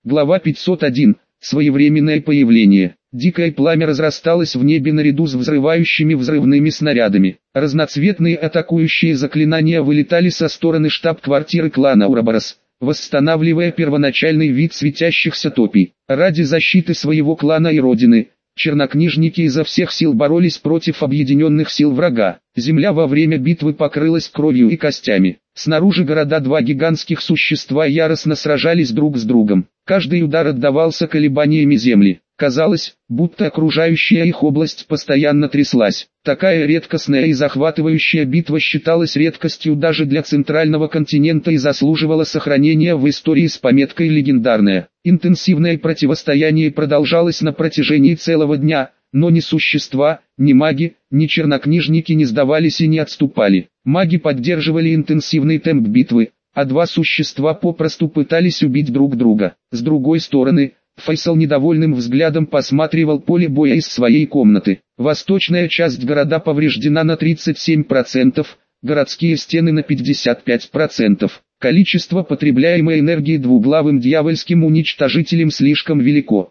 Глава 501. Своевременное появление. Дикое пламя разрасталось в небе наряду с взрывающими взрывными снарядами. Разноцветные атакующие заклинания вылетали со стороны штаб-квартиры клана Ураборос, восстанавливая первоначальный вид светящихся топий. Ради защиты своего клана и родины, чернокнижники изо всех сил боролись против объединенных сил врага. Земля во время битвы покрылась кровью и костями. Снаружи города два гигантских существа яростно сражались друг с другом. Каждый удар отдавался колебаниями земли. Казалось, будто окружающая их область постоянно тряслась. Такая редкостная и захватывающая битва считалась редкостью даже для центрального континента и заслуживала сохранения в истории с пометкой «легендарная». Интенсивное противостояние продолжалось на протяжении целого дня, но ни существа, ни маги, ни чернокнижники не сдавались и не отступали. Маги поддерживали интенсивный темп битвы, а два существа попросту пытались убить друг друга. С другой стороны, Фейсал недовольным взглядом посматривал поле боя из своей комнаты. Восточная часть города повреждена на 37%, городские стены на 55%. Количество потребляемой энергии двуглавым дьявольским уничтожителем слишком велико.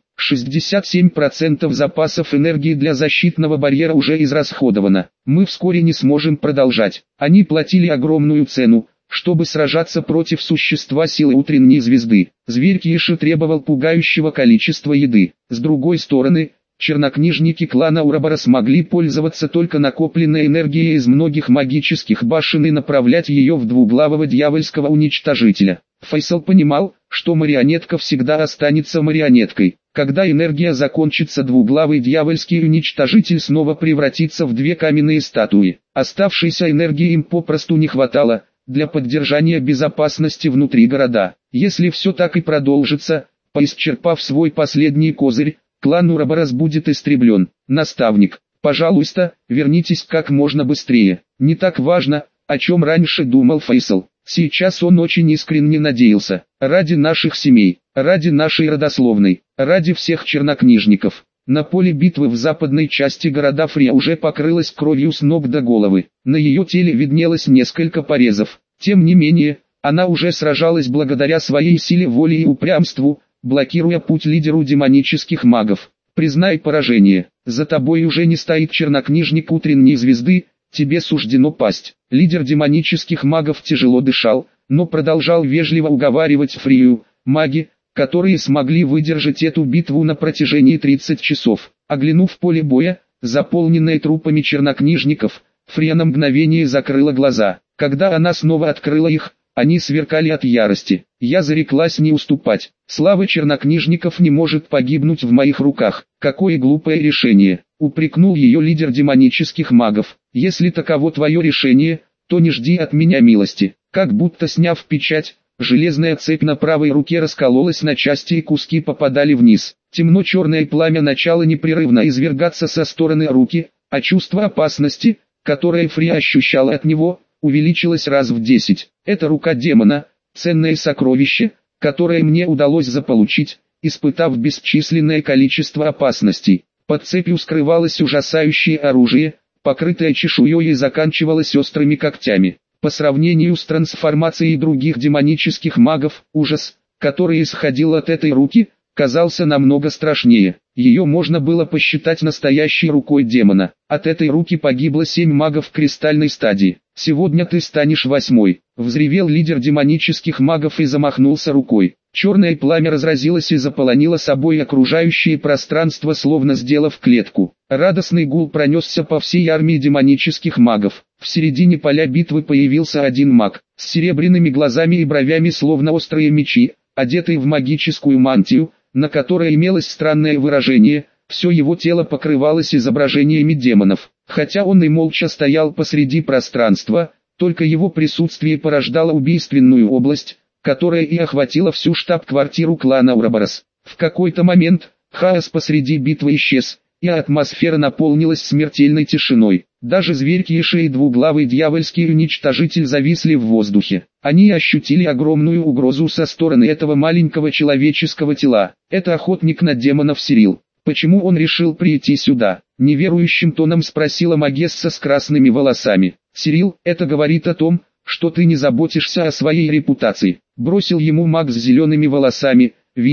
67% запасов энергии для защитного барьера уже израсходовано. Мы вскоре не сможем продолжать. Они платили огромную цену, чтобы сражаться против существа силы утренней звезды. Зверь Киши требовал пугающего количества еды. С другой стороны, чернокнижники клана Ураборос могли пользоваться только накопленной энергией из многих магических башен и направлять ее в двуглавого дьявольского уничтожителя. Фейсал понимал, что марионетка всегда останется марионеткой. Когда энергия закончится, двуглавый дьявольский уничтожитель снова превратится в две каменные статуи. Оставшейся энергии им попросту не хватало для поддержания безопасности внутри города. Если все так и продолжится, поисчерпав свой последний козырь, клан Ураборос будет истреблен. Наставник, пожалуйста, вернитесь как можно быстрее. Не так важно, о чем раньше думал Фейсал. Сейчас он очень искренне надеялся. Ради наших семей, ради нашей родословной, ради всех чернокнижников. На поле битвы в западной части города Фрия уже покрылась кровью с ног до головы. На ее теле виднелось несколько порезов. Тем не менее, она уже сражалась благодаря своей силе воли и упрямству, блокируя путь лидеру демонических магов. Признай поражение. За тобой уже не стоит чернокнижник утренней звезды, тебе суждено пасть. Лидер демонических магов тяжело дышал, но продолжал вежливо уговаривать Фрию. Маги, которые смогли выдержать эту битву на протяжении 30 часов. Оглянув поле боя, заполненное трупами чернокнижников, Фрия на мгновение закрыла глаза. Когда она снова открыла их, они сверкали от ярости. Я зареклась не уступать. Слава чернокнижников не может погибнуть в моих руках. Какое глупое решение, упрекнул ее лидер демонических магов. Если таково твое решение, то не жди от меня милости. Как будто сняв печать, железная цепь на правой руке раскололась на части и куски попадали вниз. Темно-черное пламя начало непрерывно извергаться со стороны руки, а чувство опасности, которое Фрия ощущала от него, увеличилось раз в 10. Это рука демона, ценное сокровище, которое мне удалось заполучить, испытав бесчисленное количество опасностей. Под цепью скрывалось ужасающее оружие, покрытое чешуей и заканчивалось острыми когтями. По сравнению с трансформацией других демонических магов, ужас, который исходил от этой руки, казался намного страшнее. Ее можно было посчитать настоящей рукой демона. От этой руки погибло 7 магов кристальной стадии. Сегодня ты станешь 8-й. Взревел лидер демонических магов и замахнулся рукой. Черное пламя разразилось и заполонило собой окружающее пространство, словно сделав клетку. Радостный гул пронесся по всей армии демонических магов. В середине поля битвы появился один маг, с серебряными глазами и бровями, словно острые мечи, одетый в магическую мантию, на которой имелось странное выражение. Все его тело покрывалось изображениями демонов. Хотя он и молча стоял посреди пространства, только его присутствие порождало убийственную область, которая и охватила всю штаб-квартиру клана Ураборос. В какой-то момент, хаос посреди битвы исчез, и атмосфера наполнилась смертельной тишиной. Даже зверь Киши и двуглавый дьявольский уничтожитель зависли в воздухе. Они ощутили огромную угрозу со стороны этого маленького человеческого тела. Это охотник на демонов Сирил. Почему он решил прийти сюда? Неверующим тоном спросила Магесса с красными волосами. Сирил, это говорит о том, что ты не заботишься о своей репутации. Бросил ему маг с зелеными волосами, видя,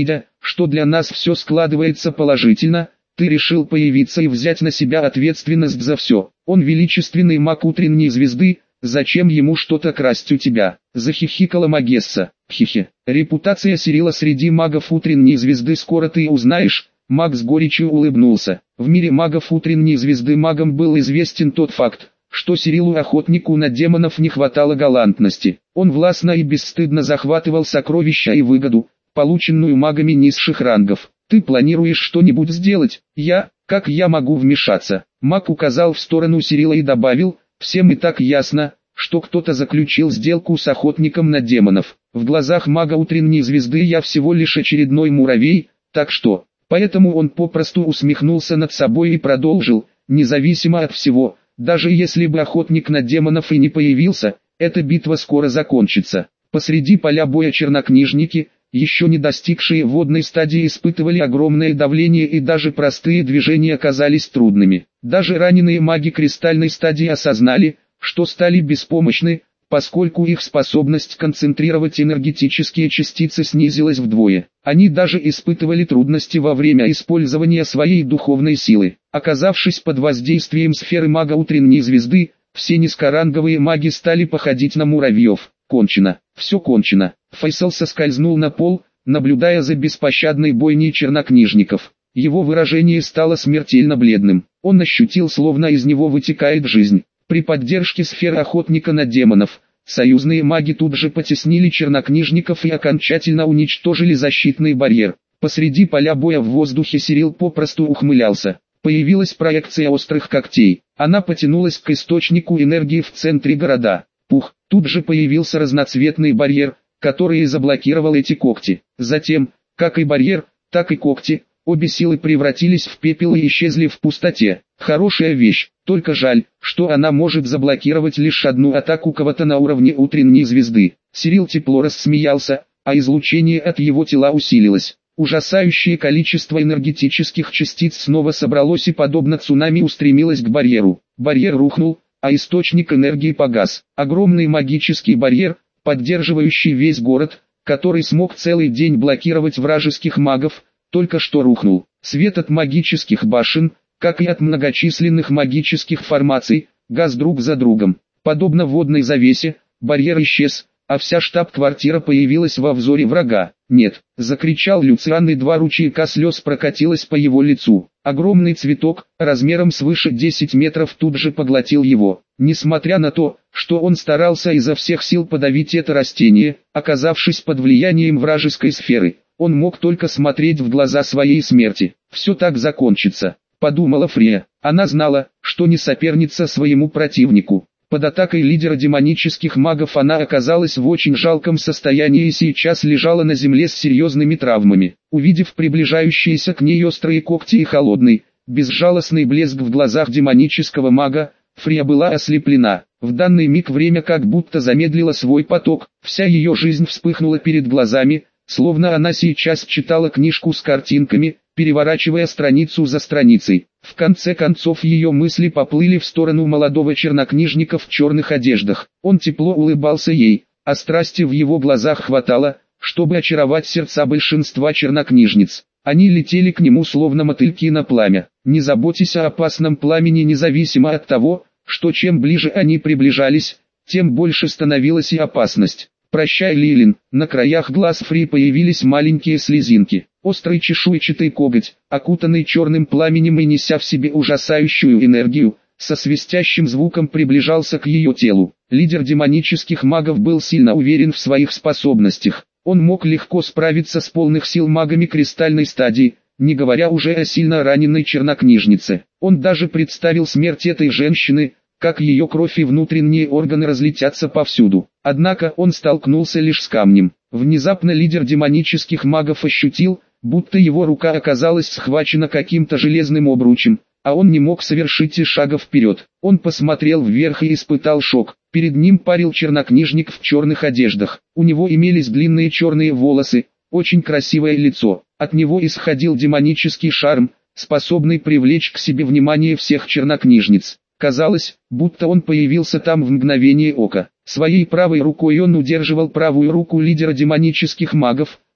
что для нас все складывается положительно. Ты решил появиться и взять на себя ответственность за все. Он величественный маг утренней звезды, зачем ему что-то красть у тебя? Захихикала Магесса. Хихи. Репутация Сирила среди магов утренней звезды скоро ты узнаешь. Маг с горечью улыбнулся. В мире магов утренней звезды магам был известен тот факт, что Сирилу охотнику на демонов не хватало галантности. Он властно и бесстыдно захватывал сокровища и выгоду, полученную магами низших рангов. Ты планируешь что-нибудь сделать? Как я могу вмешаться? Маг указал в сторону Сирила и добавил, всем и так ясно, что кто-то заключил сделку с охотником на демонов. В глазах мага утренней звезды я всего лишь очередной муравей, так что... Поэтому он попросту усмехнулся над собой и продолжил, независимо от всего, даже если бы охотник на демонов и не появился, эта битва скоро закончится. Посреди поля боя чернокнижники, еще не достигшие водной стадии, испытывали огромное давление и даже простые движения казались трудными. Даже раненые маги кристальной стадии осознали, что стали беспомощны, поскольку их способность концентрировать энергетические частицы снизилась вдвое. Они даже испытывали трудности во время использования своей духовной силы. Оказавшись под воздействием сферы мага утренней звезды, все низкоранговые маги стали походить на муравьев. Кончено. Все кончено. Файсал соскользнул на пол, наблюдая за беспощадной бойней чернокнижников. Его выражение стало смертельно бледным. Он ощутил, словно из него вытекает жизнь. При поддержке сферы охотника на демонов, союзные маги тут же потеснили чернокнижников и окончательно уничтожили защитный барьер. Посреди поля боя в воздухе Сирил попросту ухмылялся. Появилась проекция острых когтей. Она потянулась к источнику энергии в центре города. Пух, тут же появился разноцветный барьер, который заблокировал эти когти. Затем, как и барьер, так и когти, обе силы превратились в пепел и исчезли в пустоте. Хорошая вещь, только жаль, что она может заблокировать лишь одну атаку кого-то на уровне утренней звезды. Сирил тепло рассмеялся, а излучение от его тела усилилось. Ужасающее количество энергетических частиц снова собралось и подобно цунами устремилось к барьеру. Барьер рухнул, а источник энергии погас. Огромный магический барьер, поддерживающий весь город, который смог целый день блокировать вражеских магов, только что рухнул. Свет от магических башен, как и от многочисленных магических формаций, гас друг за другом. Подобно водной завесе, барьер исчез, а вся штаб-квартира появилась во взоре врага. «Нет!» — закричал Люциан, и 2 ручейка слез прокатилось по его лицу. Огромный цветок, размером свыше 10 метров, тут же поглотил его. Несмотря на то, что он старался изо всех сил подавить это растение, оказавшись под влиянием вражеской сферы, он мог только смотреть в глаза своей смерти. «Все так закончится», — подумала Фрея. Она знала, что не соперница своему противнику. Под атакой лидера демонических магов она оказалась в очень жалком состоянии и сейчас лежала на земле с серьезными травмами. Увидев приближающиеся к ней острые когти и холодный, безжалостный блеск в глазах демонического мага, Фрея была ослеплена. В данный миг время как будто замедлило свой поток, вся ее жизнь вспыхнула перед глазами, словно она сейчас читала книжку с картинками, переворачивая страницу за страницей. В конце концов ее мысли поплыли в сторону молодого чернокнижника в черных одеждах. Он тепло улыбался ей, а страсти в его глазах хватало, чтобы очаровать сердца большинства чернокнижниц. Они летели к нему словно мотыльки на пламя. Не заботьтесь о опасном пламени, независимо от того, что чем ближе они приближались, тем больше становилась и опасность. «Прощай, Лилин». На краях глаз Фри появились маленькие слезинки. Острый чешуйчатый коготь, окутанный черным пламенем и неся в себе ужасающую энергию, со свистящим звуком приближался к ее телу. Лидер демонических магов был сильно уверен в своих способностях. Он мог легко справиться с полных сил магами кристальной стадии, не говоря уже о сильно раненой чернокнижнице. Он даже представил смерть этой женщины, как ее кровь и внутренние органы разлетятся повсюду. Однако он столкнулся лишь с камнем. Внезапно лидер демонических магов ощутил, будто его рука оказалась схвачена каким-то железным обручем, а он не мог совершить и шага вперед. Он посмотрел вверх и испытал шок. Перед ним парил чернокнижник в черных одеждах. У него имелись длинные черные волосы, очень красивое лицо. От него исходил демонический шарм, способный привлечь к себе внимание всех чернокнижниц. Казалось, будто он появился там в мгновение ока. Своей правой рукой он удерживал правую руку лидера демонических магов,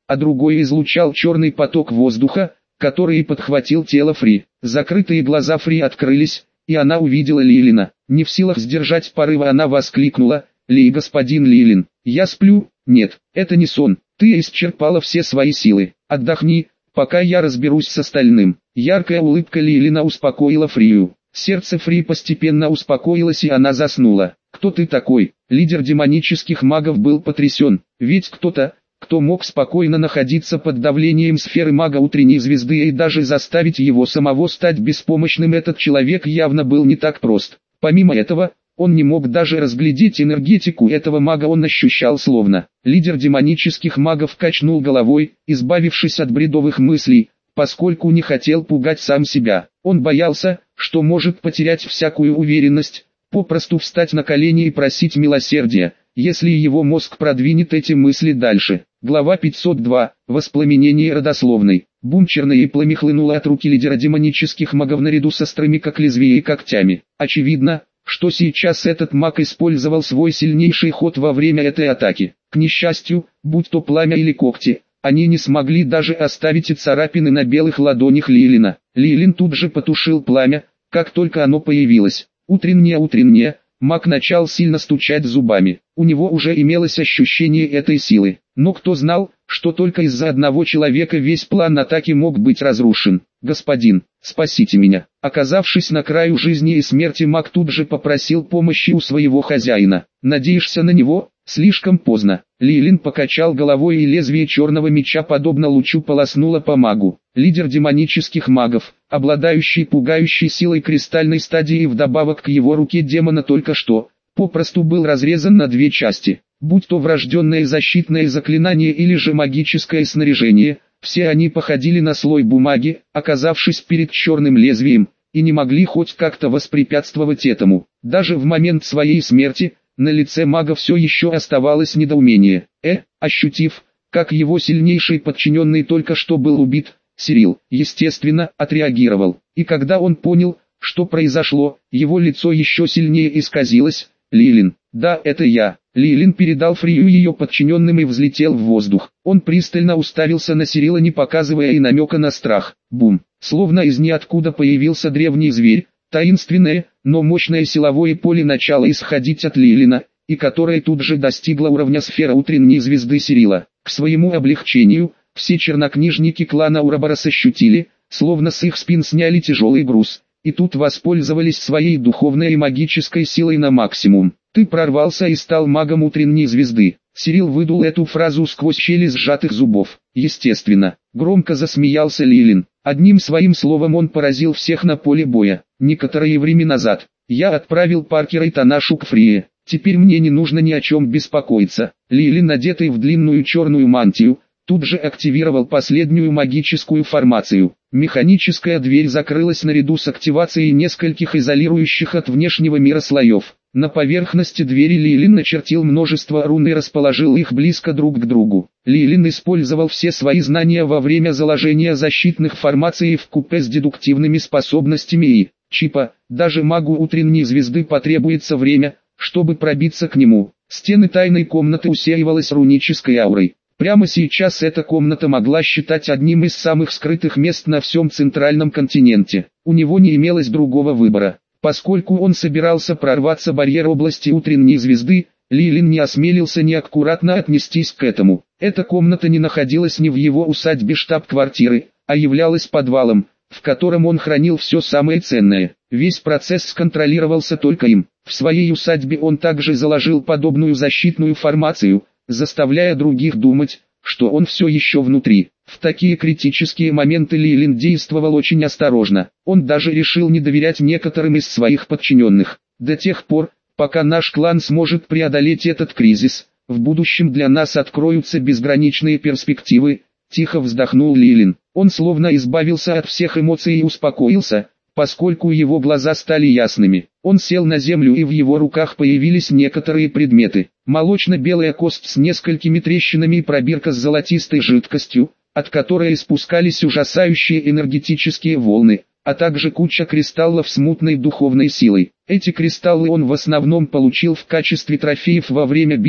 а другой излучал черный поток воздуха, который подхватил тело Фри. Закрытые глаза Фри открылись, и она увидела Лилина. Не в силах сдержать порыва, она воскликнула: «Ли, господин Лилин, я сплю?» «Нет, это не сон, ты исчерпала все свои силы. Отдохни, пока я разберусь с остальным». Яркая улыбка Лилина успокоила Фрию. Сердце Фри постепенно успокоилось, и она заснула. «Кто ты такой?» Лидер демонических магов был потрясен, ведь кто-то, кто мог спокойно находиться под давлением сферы мага утренней звезды и даже заставить его самого стать беспомощным, этот человек явно был не так прост. Помимо этого, он не мог даже разглядеть энергетику этого мага, он ощущал словно. Лидер демонических магов качнул головой, избавившись от бредовых мыслей, поскольку не хотел пугать сам себя. Он боялся, что может потерять всякую уверенность, попросту встать на колени и просить милосердия, если его мозг продвинет эти мысли дальше. Глава 502. Воспламенение родословной. Бум черной пламя хлынуло от руки лидера демонических магов наряду с острыми как лезвие и когтями. Очевидно, что сейчас этот маг использовал свой сильнейший ход во время этой атаки. К несчастью, будь то пламя или когти, они не смогли даже оставить и царапины на белых ладонях Лилина. Лилин тут же потушил пламя, как только оно появилось. Утреннее, маг начал сильно стучать зубами. У него уже имелось ощущение этой силы. Но кто знал, что только из-за одного человека весь план атаки мог быть разрушен. «Господин, спасите меня». Оказавшись на краю жизни и смерти, маг тут же попросил помощи у своего хозяина. «Надеешься на него?» Слишком поздно. Лилин покачал головой, и лезвие черного меча подобно лучу полоснуло по магу. Лидер демонических магов, обладающий пугающей силой кристальной стадии, и вдобавок к его руке демона только что, попросту был разрезан на две части. Будь то врожденное защитное заклинание или же магическое снаряжение, все они походили на слой бумаги, оказавшись перед черным лезвием, и не могли хоть как-то воспрепятствовать этому. Даже в момент своей смерти, на лице мага все еще оставалось недоумение. Ощутив, как его сильнейший подчиненный только что был убит, Сирил, естественно, отреагировал. И когда он понял, что произошло, его лицо еще сильнее исказилось. «Лилин, да, это я». Лилин передал Фрию ее подчиненным и взлетел в воздух. Он пристально уставился на Сирила, не показывая и намека на страх. Бум! Словно из ниоткуда появился древний зверь, таинственное, но мощное силовое поле начало исходить от Лилина, и которое тут же достигло уровня сферы утренней звезды Сирила. К своему облегчению, все чернокнижники клана Ураборос ощутили, словно с их спин сняли тяжелый груз, и тут воспользовались своей духовной и магической силой на максимум. «Ты прорвался и стал магом утренней звезды». Сирил выдул эту фразу сквозь щели сжатых зубов. Естественно, громко засмеялся Лилин. Одним своим словом он поразил всех на поле боя. Некоторое время назад я отправил Паркера и Танашу к Фрие. Теперь мне не нужно ни о чем беспокоиться. Лилин, надетый в длинную черную мантию, тут же активировал последнюю магическую формацию. Механическая дверь закрылась наряду с активацией нескольких изолирующих от внешнего мира слоев. На поверхности двери Лилин начертил множество рун и расположил их близко друг к другу. Лилин использовал все свои знания во время заложения защитных формаций вкупе с дедуктивными способностями и чипа. Даже магу утренней звезды потребуется время, чтобы пробиться к нему. Стены тайной комнаты усеивалась рунической аурой. Прямо сейчас эта комната могла считать одним из самых скрытых мест на всем центральном континенте. У него не имелось другого выбора. Поскольку он собирался прорваться барьер области утренней звезды, Лилин не осмелился неаккуратно отнестись к этому. Эта комната не находилась ни в его усадьбе штаб-квартиры, а являлась подвалом, в котором он хранил все самое ценное. Весь процесс контролировался только им. В своей усадьбе он также заложил подобную защитную формацию, заставляя других думать, что он все еще внутри. В такие критические моменты Лилин действовал очень осторожно. Он даже решил не доверять некоторым из своих подчиненных. До тех пор, пока наш клан сможет преодолеть этот кризис, в будущем для нас откроются безграничные перспективы, тихо вздохнул Лилин. Он словно избавился от всех эмоций и успокоился, поскольку его глаза стали ясными. Он сел на землю, и в его руках появились некоторые предметы. Молочно-белая кость с несколькими трещинами и пробирка с золотистой жидкостью, от которой испускались ужасающие энергетические волны, а также куча кристаллов с мутной духовной силой. Эти кристаллы он в основном получил в качестве трофеев во время битв,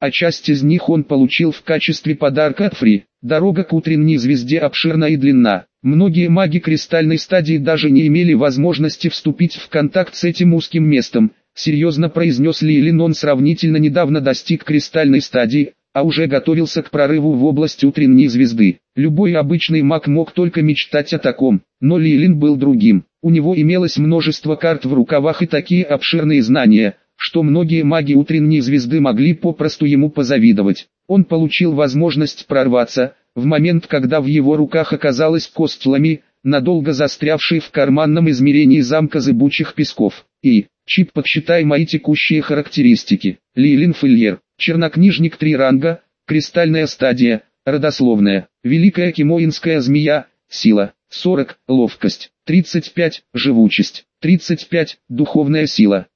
а часть из них он получил в качестве подарка от Фри. Дорога к утренней звезде обширна и длинна. Многие маги кристальной стадии даже не имели возможности вступить в контакт с этим узким местом. Серьезно произнес Лилин, он сравнительно недавно достиг кристальной стадии, а уже готовился к прорыву в область утренней звезды. Любой обычный маг мог только мечтать о таком, но Лилин был другим. У него имелось множество карт в рукавах и такие обширные знания, что многие маги утренней звезды могли попросту ему позавидовать. Он получил возможность прорваться, в момент, когда в его руках оказалась кость ламии, надолго застрявший в карманном измерении замка зыбучих песков. И, Чип, подсчитай мои текущие характеристики. Лилин Фильер, чернокнижник 3 ранга, кристальная стадия, родословная, великая кимоинская змея, сила, 40, ловкость, 35, живучесть, 35, духовная сила,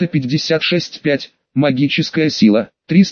356-5, магическая сила,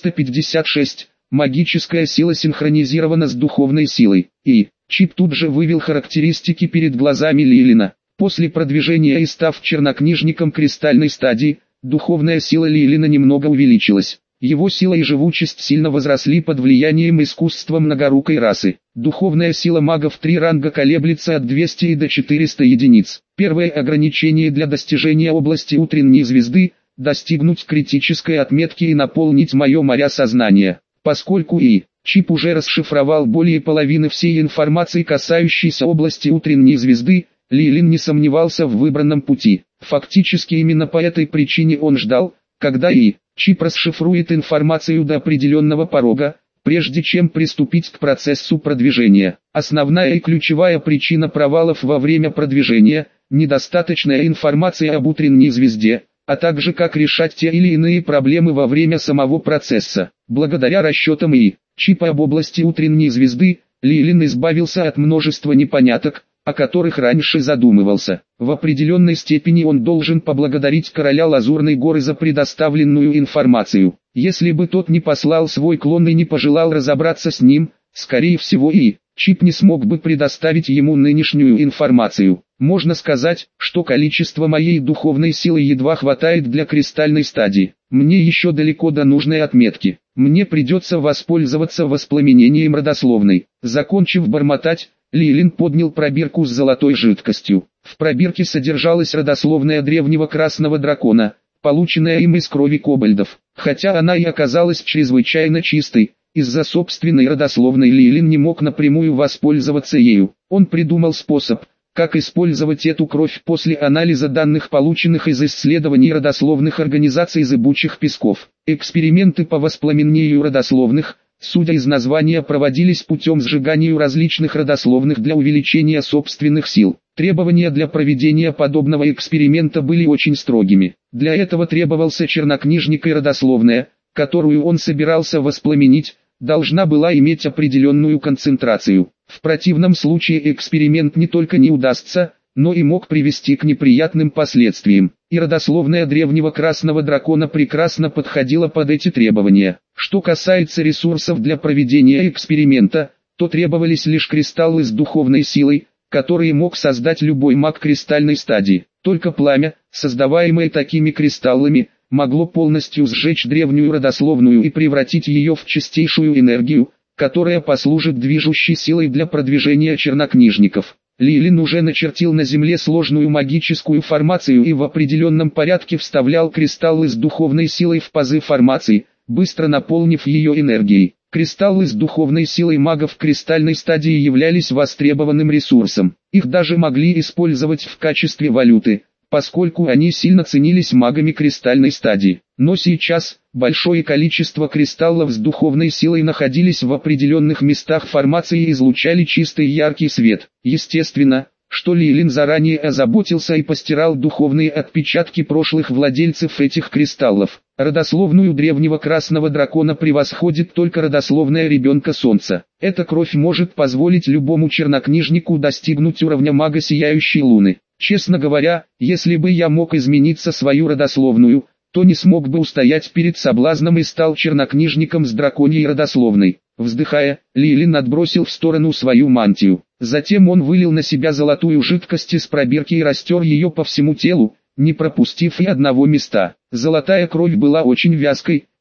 356, магическая сила синхронизирована с духовной силой. И, Чип тут же вывел характеристики перед глазами Лилина. После продвижения и став чернокнижником кристальной стадии, духовная сила Лилина немного увеличилась. Его сила и живучесть сильно возросли под влиянием искусства многорукой расы. Духовная сила магов 3 ранга колеблется от 200 и до 400 единиц. Первое ограничение для достижения области утренней звезды – достигнуть критической отметки и наполнить мое моря сознания. Поскольку Чип уже расшифровал более половины всей информации, касающейся области утренней звезды, Лилин не сомневался в выбранном пути. Фактически именно по этой причине он ждал, когда Чип расшифрует информацию до определенного порога, прежде чем приступить к процессу продвижения. Основная и ключевая причина провалов во время продвижения – недостаточная информация об утренней звезде, а также как решать те или иные проблемы во время самого процесса. Благодаря расчетам Чипа об области утренней звезды, Лилин избавился от множества непоняток, о которых раньше задумывался. В определенной степени он должен поблагодарить короля Лазурной горы за предоставленную информацию. Если бы тот не послал свой клон и не пожелал разобраться с ним, скорее всего Чип не смог бы предоставить ему нынешнюю информацию. Можно сказать, что количество моей духовной силы едва хватает для кристальной стадии. Мне еще далеко до нужной отметки. Мне придется воспользоваться воспламенением родословной. Закончив бормотать, Лилин поднял пробирку с золотой жидкостью. В пробирке содержалась родословная древнего красного дракона, полученная им из крови кобальдов. Хотя она и оказалась чрезвычайно чистой, из-за собственной родословной Лилин не мог напрямую воспользоваться ею. Он придумал способ, как использовать эту кровь после анализа данных, полученных из исследований родословных организаций зыбучих песков. Эксперименты по воспламенению родословных, судя из названия, проводились путем сжигания различных родословных для увеличения собственных сил. Требования для проведения подобного эксперимента были очень строгими. Для этого требовался чернокнижник, и родословная, которую он собирался воспламенить, должна была иметь определенную концентрацию. В противном случае эксперимент не только не удастся, но и мог привести к неприятным последствиям. И родословная древнего красного дракона прекрасно подходила под эти требования. Что касается ресурсов для проведения эксперимента, то требовались лишь кристаллы с духовной силой, которые мог создать любой маг кристальной стадии. Только пламя, создаваемое такими кристаллами, могло полностью сжечь древнюю родословную и превратить ее в чистейшую энергию, которая послужит движущей силой для продвижения чернокнижников. Лилин уже начертил на земле сложную магическую формацию и в определенном порядке вставлял кристаллы с духовной силой в пазы формации, быстро наполнив ее энергией. Кристаллы с духовной силой магов кристальной стадии являлись востребованным ресурсом. Их даже могли использовать в качестве валюты, поскольку они сильно ценились магами кристальной стадии. Но сейчас, большое количество кристаллов с духовной силой находились в определенных местах формации и излучали чистый яркий свет. Естественно, что Лилин заранее озаботился и постирал духовные отпечатки прошлых владельцев этих кристаллов. Родословную древнего красного дракона превосходит только родословная ребенка солнца. Эта кровь может позволить любому чернокнижнику достигнуть уровня мага сияющей луны. Честно говоря, если бы я мог измениться свою родословную, то не смог бы устоять перед соблазном и стал чернокнижником с драконьей родословной. Вздыхая, Лилин отбросил в сторону свою мантию. Затем он вылил на себя золотую жидкость из пробирки и растер ее по всему телу, не пропустив и одного места. Золотая кровь была очень вязкой,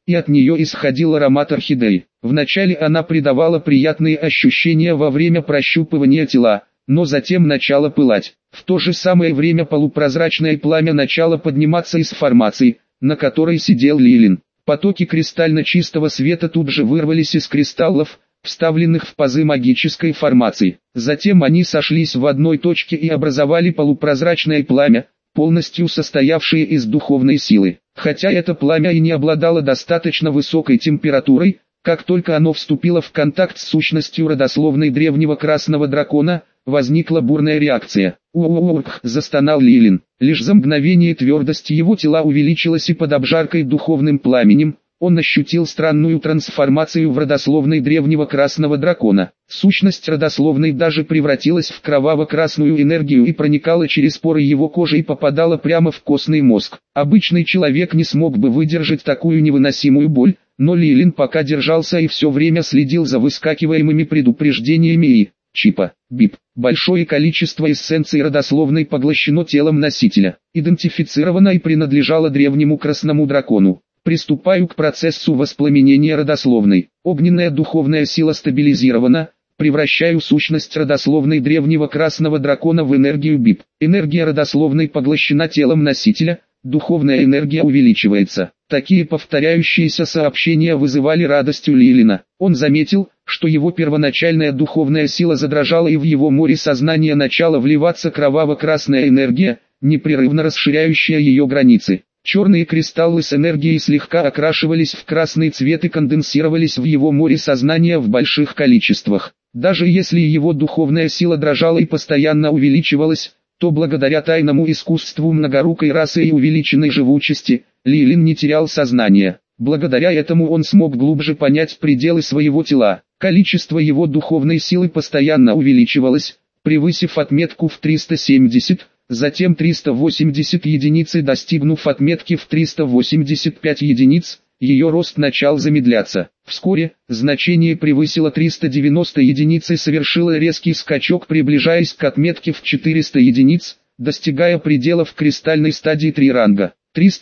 и от нее исходил аромат орхидеи. Вначале она придавала приятные ощущения во время прощупывания тела, но затем начала пылать. В то же самое время полупрозрачное пламя начало подниматься из формации, на которой сидел Лилин. Потоки кристально чистого света тут же вырвались из кристаллов, вставленных в пазы магической формации. Затем они сошлись в одной точке и образовали полупрозрачное пламя, полностью состоявшее из духовной силы. Хотя это пламя и не обладало достаточно высокой температурой, как только оно вступило в контакт с сущностью родословной древнего красного дракона, возникла бурная реакция. «Ух!» – застонал Лилин. Лишь за мгновение твердость его тела увеличилась, и под обжаркой духовным пламенем он ощутил странную трансформацию в родословной древнего красного дракона. Сущность родословной даже превратилась в кроваво-красную энергию и проникала через поры его кожи и попадала прямо в костный мозг. Обычный человек не смог бы выдержать такую невыносимую боль, но Лилин пока держался и все время следил за выскакиваемыми предупреждениями и чипа, бип. Большое количество эссенций родословной поглощено телом носителя, идентифицировано и принадлежало древнему красному дракону. Приступаю к процессу воспламенения родословной. Огненная духовная сила стабилизирована. Превращаю сущность родословной древнего красного дракона в энергию бип. Энергия родословной поглощена телом носителя. Духовная энергия увеличивается. Такие повторяющиеся сообщения вызывали радость у Лилина. Он заметил, что его первоначальная духовная сила задрожала, и в его море сознания начала вливаться кроваво-красная энергия, непрерывно расширяющая ее границы. Черные кристаллы с энергией слегка окрашивались в красный цвет и конденсировались в его море сознания в больших количествах. Даже если его духовная сила дрожала и постоянно увеличивалась, то благодаря тайному искусству многорукой расы и увеличенной живучести, Лилин не терял сознание. Благодаря этому он смог глубже понять пределы своего тела. Количество его духовной силы постоянно увеличивалось, превысив отметку в 370, затем 380 единиц и достигнув отметки в 385 единиц, ее рост начал замедляться. Вскоре, значение превысило 390 единиц и совершило резкий скачок, приближаясь к отметке в 400 единиц, достигая предела в кристальной стадии 3 ранга.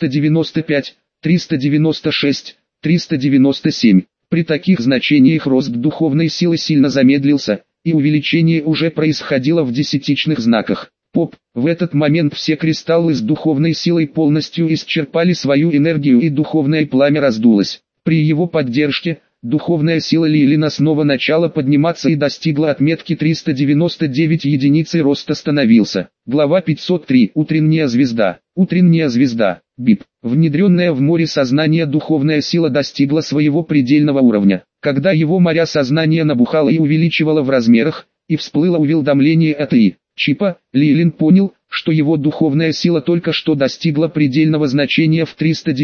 395, 396, 397. При таких значениях рост духовной силы сильно замедлился, и увеличение уже происходило в десятичных знаках. В этот момент все кристаллы с духовной силой полностью исчерпали свою энергию, и духовное пламя раздулось. При его поддержке, духовная сила Лилина снова начала подниматься и достигла отметки 399 единиц, и рост остановился. Глава 503. Утренняя звезда. Утренняя звезда. Бип. Внедренная в море сознания духовная сила достигла своего предельного уровня. Когда его моря сознания набухало и увеличивало в размерах, и всплыло уведомление от чипа, Лилин понял, что его духовная сила только что достигла предельного значения в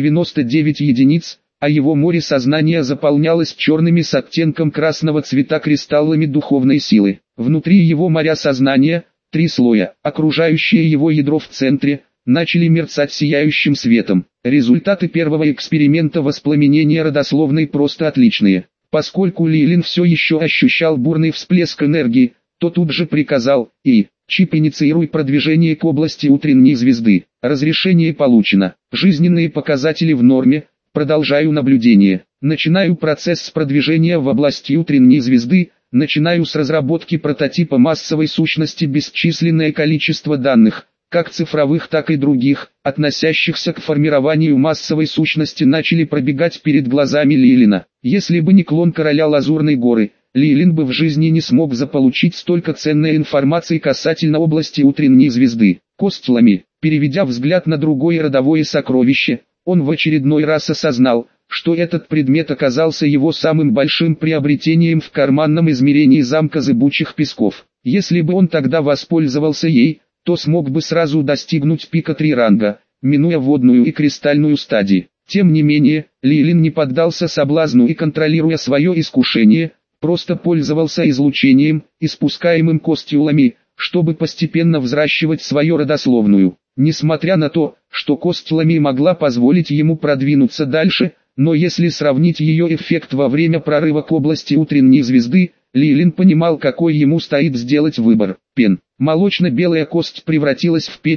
399 единиц, а его море сознания заполнялось черными с оттенком красного цвета кристаллами духовной силы. Внутри его моря сознания, 3 слоя, окружающие его ядро в центре, начали мерцать сияющим светом. Результаты первого эксперимента воспламенения родословной просто отличные. Поскольку Лилин все еще ощущал бурный всплеск энергии, то тут же приказал: чип, инициируй продвижение к области утренней звезды. Разрешение получено. Жизненные показатели в норме. Продолжаю наблюдение. Начинаю процесс продвижения в области утренней звезды. Начинаю с разработки прототипа массовой сущности. Бесчисленное количество данных, как цифровых, так и других, относящихся к формированию массовой сущности, начали пробегать перед глазами Лилина. Если бы не клон короля Лазурной горы, Лилин бы в жизни не смог заполучить столько ценной информации касательно области утренней звезды. Костлами, переведя взгляд на другое родовое сокровище, он в очередной раз осознал, что этот предмет оказался его самым большим приобретением в карманном измерении замка Зыбучих Песков. Если бы он тогда воспользовался ей, то смог бы сразу достигнуть пика 3 ранга, минуя водную и кристальную стадии. Тем не менее, Лилин не поддался соблазну и, контролируя свое искушение, просто пользовался излучением, испускаемым костюлами, чтобы постепенно взращивать свою родословную. Несмотря на то, что костюлами могла позволить ему продвинуться дальше, но если сравнить ее эффект во время прорыва к области утренней звезды, Лилин понимал, какой ему стоит сделать выбор. Молочно-белая кость превратилась в пепел,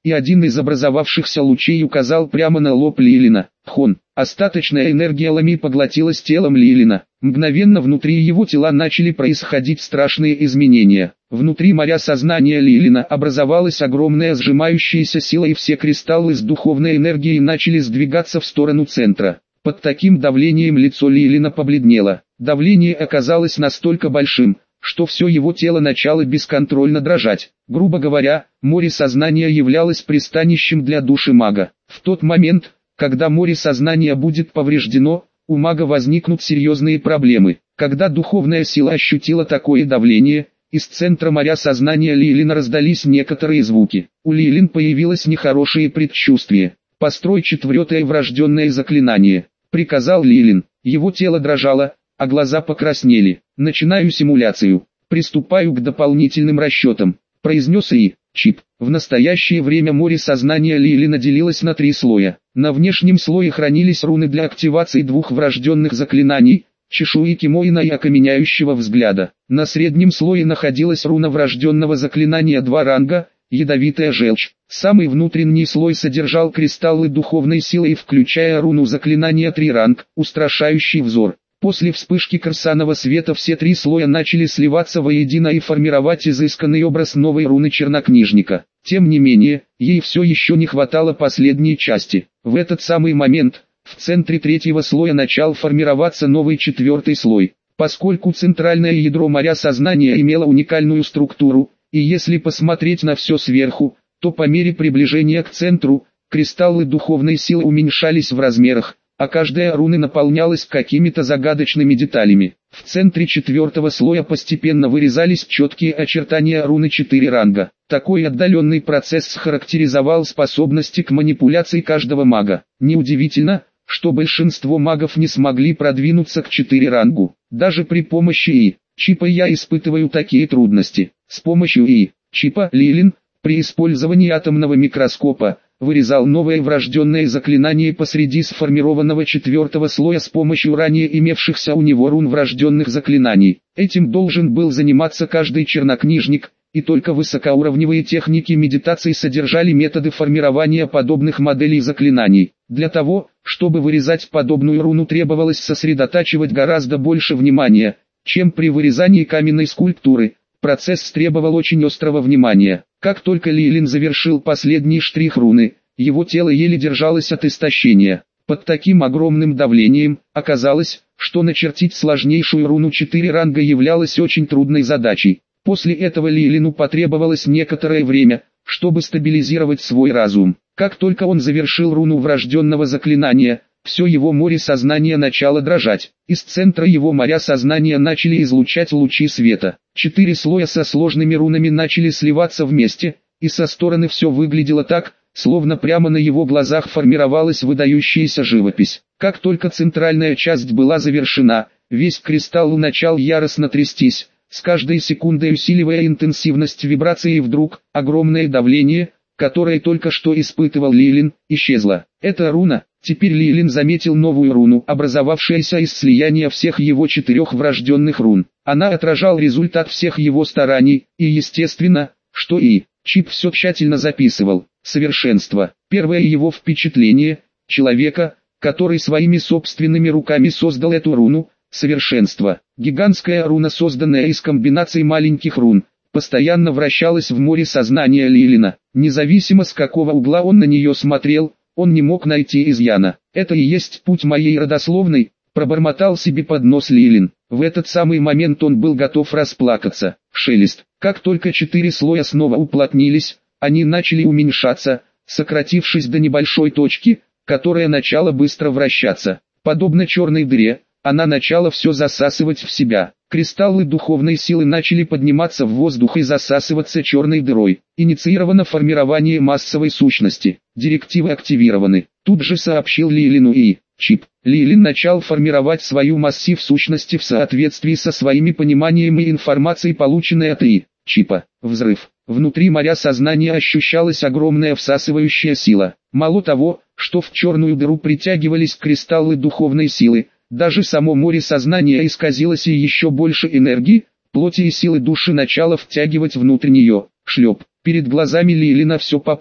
и один из образовавшихся лучей указал прямо на лоб Лилина. Хон. Остаточная энергия Ламии поглотилась телом Лилина. Мгновенно внутри его тела начали происходить страшные изменения. Внутри моря сознания Лилина образовалась огромная сжимающаяся сила, и все кристаллы с духовной энергией начали сдвигаться в сторону центра. Под таким давлением лицо Лилина побледнело. Давление оказалось настолько большим, что все его тело начало бесконтрольно дрожать. Грубо говоря, море сознания являлось пристанищем для души мага. В тот момент, когда море сознания будет повреждено, у мага возникнут серьезные проблемы. Когда духовная сила ощутила такое давление, из центра моря сознания Лилина раздались некоторые звуки. У Лилин появилось нехорошее предчувствие. «Построй четвертое врожденное заклинание», — приказал Лилин. Его тело дрожало, а глаза покраснели. «Начинаю симуляцию. Приступаю к дополнительным расчетам», — произнес И. Чип. В настоящее время море сознания Лилина делилось на 3 слоя. На внешнем слое хранились руны для активации 2 врожденных заклинаний, чешуи Кимоина и окаменяющего взгляда. На среднем слое находилась руна врожденного заклинания 2 ранга, ядовитая желчь. Самый внутренний слой содержал кристаллы духовной силы, включая руну заклинания 3 ранг, устрашающий взор. После вспышки красного света все 3 слоя начали сливаться воедино и формировать изысканный образ новой руны чернокнижника. Тем не менее, ей все еще не хватало последней части. В этот самый момент, в центре 3-го слоя начал формироваться новый 4-й слой. Поскольку центральное ядро моря сознания имело уникальную структуру, и если посмотреть на все сверху, то по мере приближения к центру, кристаллы духовной силы уменьшались в размерах, а каждая руна наполнялась какими-то загадочными деталями. В центре 4-го слоя постепенно вырезались четкие очертания руны 4 ранга. Такой отдаленный процесс схарактеризовал способности к манипуляции каждого мага. Неудивительно, что большинство магов не смогли продвинуться к 4 рангу. Даже при помощи И. Чипа я испытываю такие трудности. С помощью И. Чипа Лилин, при использовании атомного микроскопа, вырезал новое врожденное заклинание посреди сформированного 4-го слоя с помощью ранее имевшихся у него рун врожденных заклинаний. Этим должен был заниматься каждый чернокнижник, и только высокоуровневые техники медитации содержали методы формирования подобных моделей заклинаний. Для того, чтобы вырезать подобную руну, требовалось сосредотачивать гораздо больше внимания, чем при вырезании каменной скульптуры. Процесс требовал очень острого внимания. Как только Лилин завершил последний штрих руны, его тело еле держалось от истощения. Под таким огромным давлением, оказалось, что начертить сложнейшую руну 4 ранга являлось очень трудной задачей. После этого Лилину потребовалось некоторое время, чтобы стабилизировать свой разум. Как только он завершил руну врожденного заклинания, все его море сознания начало дрожать. Из центра его моря сознания начали излучать лучи света. 4 слоя со сложными рунами начали сливаться вместе, и со стороны все выглядело так, словно прямо на его глазах формировалась выдающаяся живопись. Как только центральная часть была завершена, весь кристалл начал яростно трястись, с каждой секундой усиливая интенсивность вибрации, и вдруг, огромное давление, которое только что испытывал Лилин, исчезло. Эта руна. Теперь Лилин заметил новую руну, образовавшуюся из слияния всех его 4 врожденных рун. Она отражал результат всех его стараний, и естественно, что И. Чип все тщательно записывал. Совершенство. Первое его впечатление – человека, который своими собственными руками создал эту руну. Совершенство. Гигантская руна, созданная из комбинаций маленьких рун, постоянно вращалась в море сознания Лилина. Независимо с какого угла он на нее смотрел, он не мог найти изъяна. «Это и есть путь моей родословной», — пробормотал себе под нос Лилин. В этот самый момент он был готов расплакаться. Шелест. Как только 4 слоя снова уплотнились, они начали уменьшаться, сократившись до небольшой точки, которая начала быстро вращаться. Подобно черной дыре, она начала все засасывать в себя. Кристаллы духовной силы начали подниматься в воздух и засасываться черной дырой. Инициировано формирование массовой сущности. Директивы активированы. Тут же сообщил Лилину И. Чип. Лилин начал формировать свою массив сущности в соответствии со своими пониманием и информацией, полученной от И. Чипа. Взрыв. Внутри моря сознания ощущалась огромная всасывающая сила. Мало того, что в черную дыру притягивались кристаллы духовной силы, даже само море сознания исказилось, и еще больше энергии, плоти и силы души начало втягивать внутрь нее. Шлеп. Перед глазами Лилина все поплыло.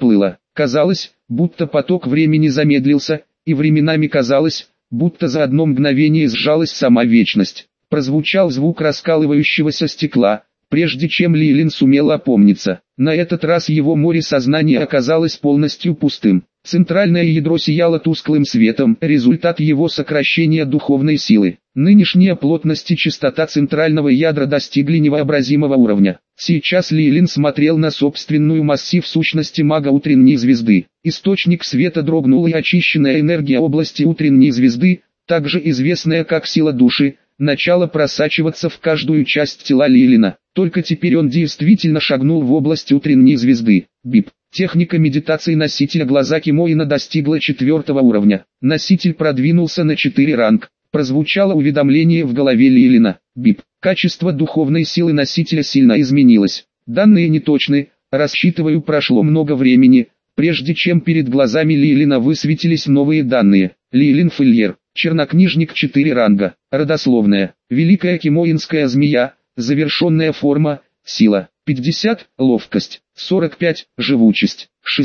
Казалось, будто поток времени замедлился, и временами казалось, будто за одно мгновение сжалась сама вечность. Прозвучал звук раскалывающегося стекла, прежде чем Лилин сумел опомниться. На этот раз его море сознания оказалось полностью пустым. Центральное ядро сияло тусклым светом, результат его сокращения духовной силы. Нынешняя плотность и частота центрального ядра достигли невообразимого уровня. Сейчас Лилин смотрел на собственную массив сущности мага утренней звезды. Источник света дрогнул, и очищенная энергия области утренней звезды, также известная как сила души, начала просачиваться в каждую часть тела Лилина. Только теперь он действительно шагнул в область утренней звезды. Бип. Техника медитации носителя глаза Кимоина достигла 4-го уровня. Носитель продвинулся на 4 ранг. Прозвучало уведомление в голове Лилина. Бип. Качество духовной силы носителя сильно изменилось. Данные неточны, рассчитываю, прошло много времени, прежде чем перед глазами Лилина высветились новые данные. Лилин Фильер. Чернокнижник 4 ранга. Родословная. Великая кимоинская змея. Завершенная форма. Сила. 50. Ловкость. 45. Живучесть.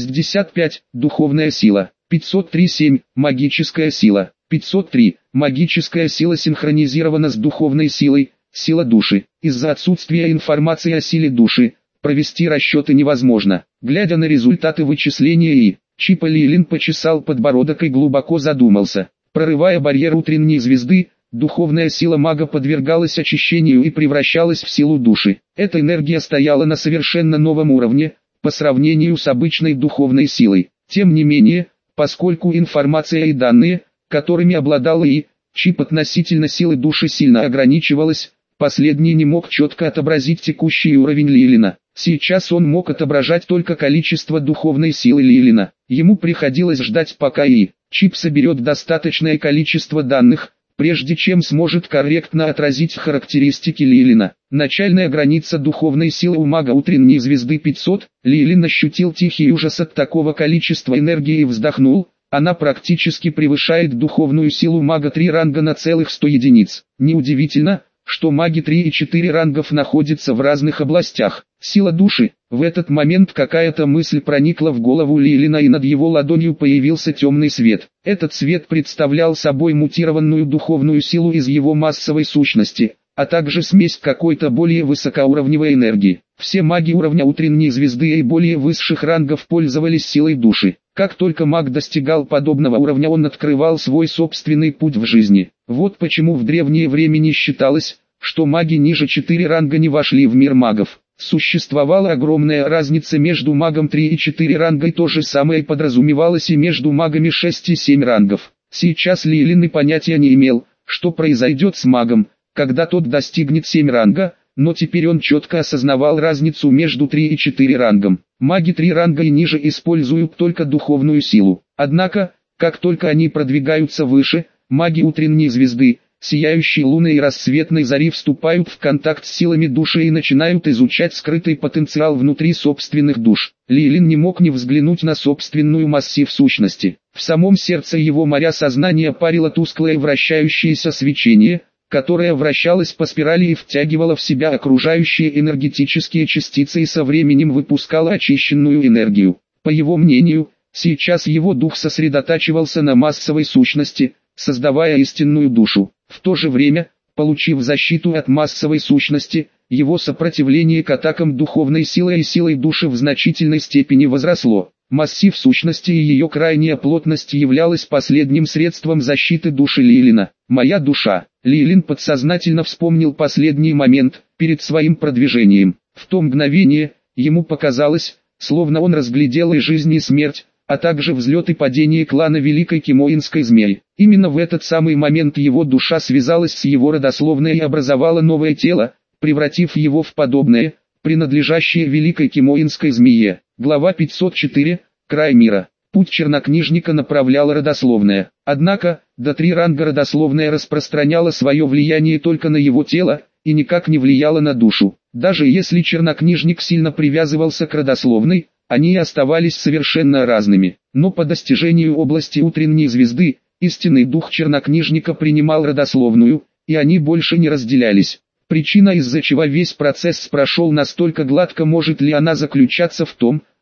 65. Духовная сила. 503-7. Магическая сила. 503. Магическая сила синхронизирована с духовной силой. Сила души. Из-за отсутствия информации о силе души, провести расчеты невозможно. Глядя на результаты вычисления чипа, Лилин почесал подбородок и глубоко задумался. Прорывая барьер утренней звезды, духовная сила мага подвергалась очищению и превращалась в силу души. Эта энергия стояла на совершенно новом уровне, по сравнению с обычной духовной силой. Тем не менее, поскольку информация и данные, которыми обладала чип относительно силы души, сильно ограничивалась, последний не мог четко отобразить текущий уровень Лилина. Сейчас он мог отображать только количество духовной силы Лилина. Ему приходилось ждать, пока чип соберет достаточное количество данных, прежде чем сможет корректно отразить характеристики Лилина. Начальная граница духовной силы у мага утренней звезды 500. Лилин ощутил тихий ужас от такого количества энергии и вздохнул. Она практически превышает духовную силу мага 3 ранга на целых 100 единиц. Неудивительно, что маги 3 и 4 рангов находятся в разных областях. Сила души. В этот момент какая-то мысль проникла в голову Лилина, и над его ладонью появился темный свет. Этот свет представлял собой мутированную духовную силу из его массовой сущности, а также смесь какой-то более высокоуровневой энергии. Все маги уровня утренней звезды и более высших рангов пользовались силой души. Как только маг достигал подобного уровня, он открывал свой собственный путь в жизни. Вот почему в древнее время не считалось, что маги ниже 4 ранга не вошли в мир магов. Существовала огромная разница между магом 3 и 4 ранга, и то же самое подразумевалось и между магами 6 и 7 рангов. Сейчас Лилин и понятия не имел, что произойдет с магом, когда тот достигнет 7 ранга, но теперь он четко осознавал разницу между 3 и 4 рангом. Маги 3 ранга и ниже используют только духовную силу. Однако, как только они продвигаются выше, маги утренней звезды, сияющей луны и рассветной зари вступают в контакт с силами души и начинают изучать скрытый потенциал внутри собственных душ. Лилин не мог не взглянуть на собственную массив сущности. В самом сердце его моря сознания парило тусклое вращающееся свечение, которое вращалось по спирали и втягивало в себя окружающие энергетические частицы и со временем выпускало очищенную энергию. По его мнению, сейчас его дух сосредотачивался на массовой сущности, создавая истинную душу. В то же время, получив защиту от массовой сущности, его сопротивление к атакам духовной силы и силой души в значительной степени возросло. Массив сущности и ее крайняя плотность являлась последним средством защиты души Лилина. «Моя душа». Лилин подсознательно вспомнил последний момент, перед своим продвижением. В то мгновение, ему показалось, словно он разглядел и жизнь, и смерть, а также взлет и падение клана Великой Кимоинской Змеи. Именно в этот самый момент его душа связалась с его родословной и образовала новое тело, превратив его в подобное, принадлежащее Великой Кимоинской Змее. Глава 504. Край мира. Путь чернокнижника направляла родословная. Однако, до 3 ранга родословная распространяла свое влияние только на его тело, и никак не влияла на душу. Даже если чернокнижник сильно привязывался к родословной, они оставались совершенно разными. Но по достижению области утренней звезды, истинный дух чернокнижника принимал родословную, и они больше не разделялись. Причина, из-за чего весь процесс прошел настолько гладко, может ли она заключаться в том,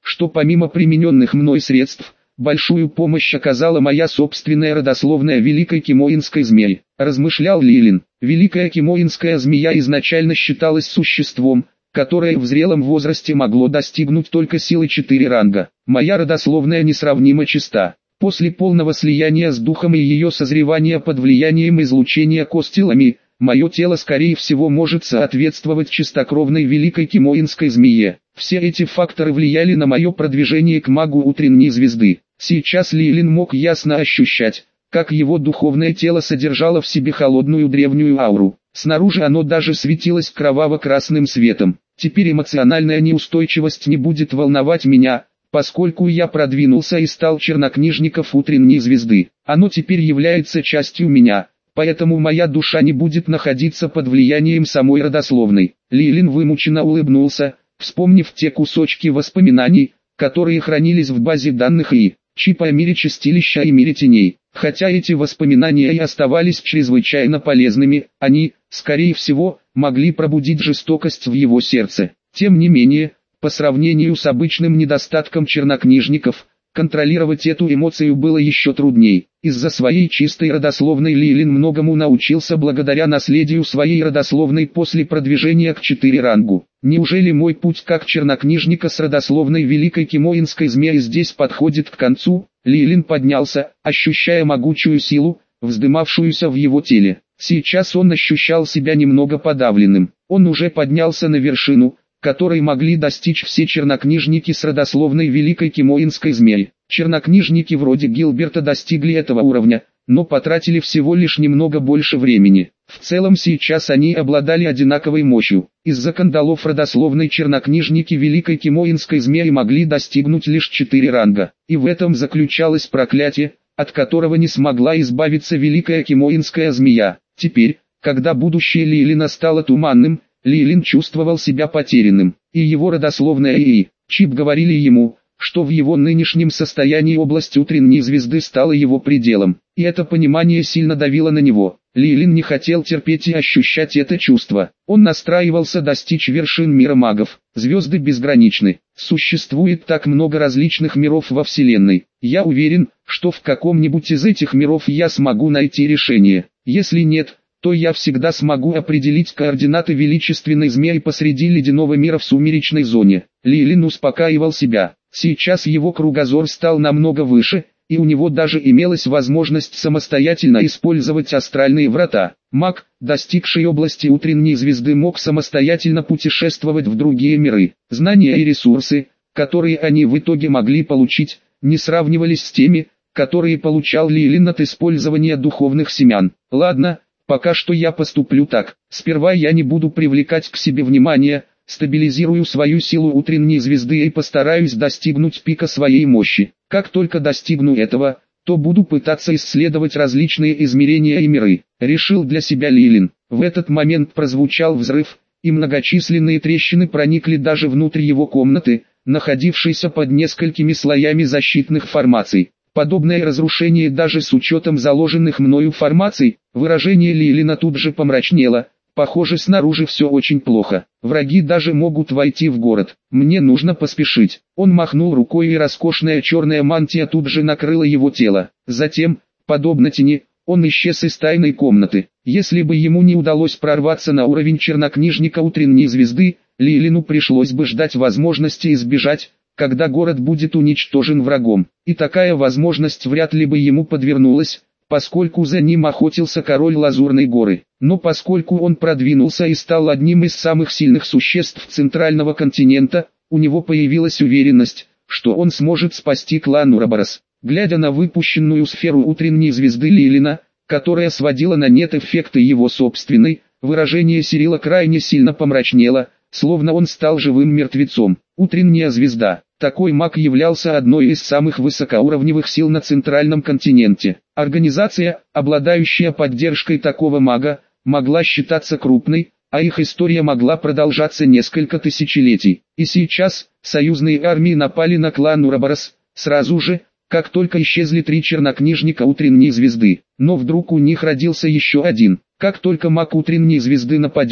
что помимо примененных мной средств, большую помощь оказала моя собственная родословная Великой Кимоинской змеи. Размышлял Лилин. Великая Кимоинская змея изначально считалась существом, которое в зрелом возрасте могло достигнуть только силы 4 ранга. Моя родословная несравнимо чиста. После полного слияния с духом и ее созревания под влиянием излучения костилами, мое тело скорее всего может соответствовать чистокровной Великой Кимоинской змее. Все эти факторы влияли на мое продвижение к магу утренней звезды. Сейчас Лилин мог ясно ощущать, как его духовное тело содержало в себе холодную древнюю ауру. Снаружи оно даже светилось кроваво-красным светом. Теперь эмоциональная неустойчивость не будет волновать меня, поскольку я продвинулся и стал чернокнижником утренней звезды. Оно теперь является частью меня, поэтому моя душа не будет находиться под влиянием самой родословной. Лилин вымученно улыбнулся, вспомнив те кусочки воспоминаний, которые хранились в базе данных и чипа о мире чистилища и мире теней. Хотя эти воспоминания и оставались чрезвычайно полезными, они, скорее всего, могли пробудить жестокость в его сердце. Тем не менее, по сравнению с обычным недостатком чернокнижников, контролировать эту эмоцию было еще трудней. Из-за своей чистой родословной Лилин многому научился благодаря наследию своей родословной после продвижения к 4 рангу. Неужели мой путь как чернокнижника с родословной Великой Кимоинской змеи здесь подходит к концу? Лилин поднялся, ощущая могучую силу, вздымавшуюся в его теле. Сейчас он ощущал себя немного подавленным. Он уже поднялся на вершину, которой могли достичь все чернокнижники с родословной Великой Кимоинской змеи. Чернокнижники вроде Гилберта достигли этого уровня, но потратили всего лишь немного больше времени. В целом сейчас они обладали одинаковой мощью. Из-за кандалов родословной чернокнижники Великой Кимоинской змеи могли достигнуть лишь 4 ранга. И в этом заключалось проклятие, от которого не смогла избавиться Великая Кимоинская змея. Теперь, когда будущее Лилина стало туманным, Лилин чувствовал себя потерянным, и его родословная и чип говорили ему, что в его нынешнем состоянии область утренней звезды стала его пределом, и это понимание сильно давило на него. Лилин не хотел терпеть и ощущать это чувство. Он настраивался достичь вершин мира магов. Звезды безграничны. Существует так много различных миров во Вселенной. Я уверен, что в каком-нибудь из этих миров я смогу найти решение. Если нет, то я всегда смогу определить координаты величественной змеи посреди ледяного мира в сумеречной зоне. Лилин успокаивал себя. Сейчас его кругозор стал намного выше, и у него даже имелась возможность самостоятельно использовать астральные врата. Маг, достигший области утренней звезды, мог самостоятельно путешествовать в другие миры. Знания и ресурсы, которые они в итоге могли получить, не сравнивались с теми, которые получал Лилин от использования духовных семян. Ладно, пока что я поступлю так. Сперва я не буду привлекать к себе внимание, стабилизирую свою силу утренней звезды и постараюсь достигнуть пика своей мощи. Как только достигну этого, то буду пытаться исследовать различные измерения и миры, решил для себя Лилин. В этот момент прозвучал взрыв, и многочисленные трещины проникли даже внутрь его комнаты, находившейся под несколькими слоями защитных формаций. Подобное разрушение даже с учетом заложенных мною формаций, выражение Лилина тут же помрачнело. Похоже, снаружи все очень плохо. Враги даже могут войти в город. Мне нужно поспешить. Он махнул рукой, и роскошная черная мантия тут же накрыла его тело. Затем, подобно тени, он исчез из тайной комнаты. Если бы ему не удалось прорваться на уровень чернокнижника утренней звезды, Лилину пришлось бы ждать возможности избежать, когда город будет уничтожен врагом. И такая возможность вряд ли бы ему подвернулась, поскольку за ним охотился король Лазурной горы. Но поскольку он продвинулся и стал одним из самых сильных существ Центрального континента, у него появилась уверенность, что он сможет спасти клан Ураборос. Глядя на выпущенную сферу утренней звезды Лилина, которая сводила на нет эффекты его собственной, выражение Сирила крайне сильно помрачнело, словно он стал живым мертвецом. Утренняя звезда. Такой маг являлся одной из самых высокоуровневых сил на Центральном континенте. Организация, обладающая поддержкой такого мага, могла считаться крупной, а их история могла продолжаться несколько тысячелетий. И сейчас, союзные армии напали на клан Ураборос, сразу же, как только исчезли 3 чернокнижника утренней звезды. Но вдруг у них родился еще один. Как только маг утренней звезды нападет,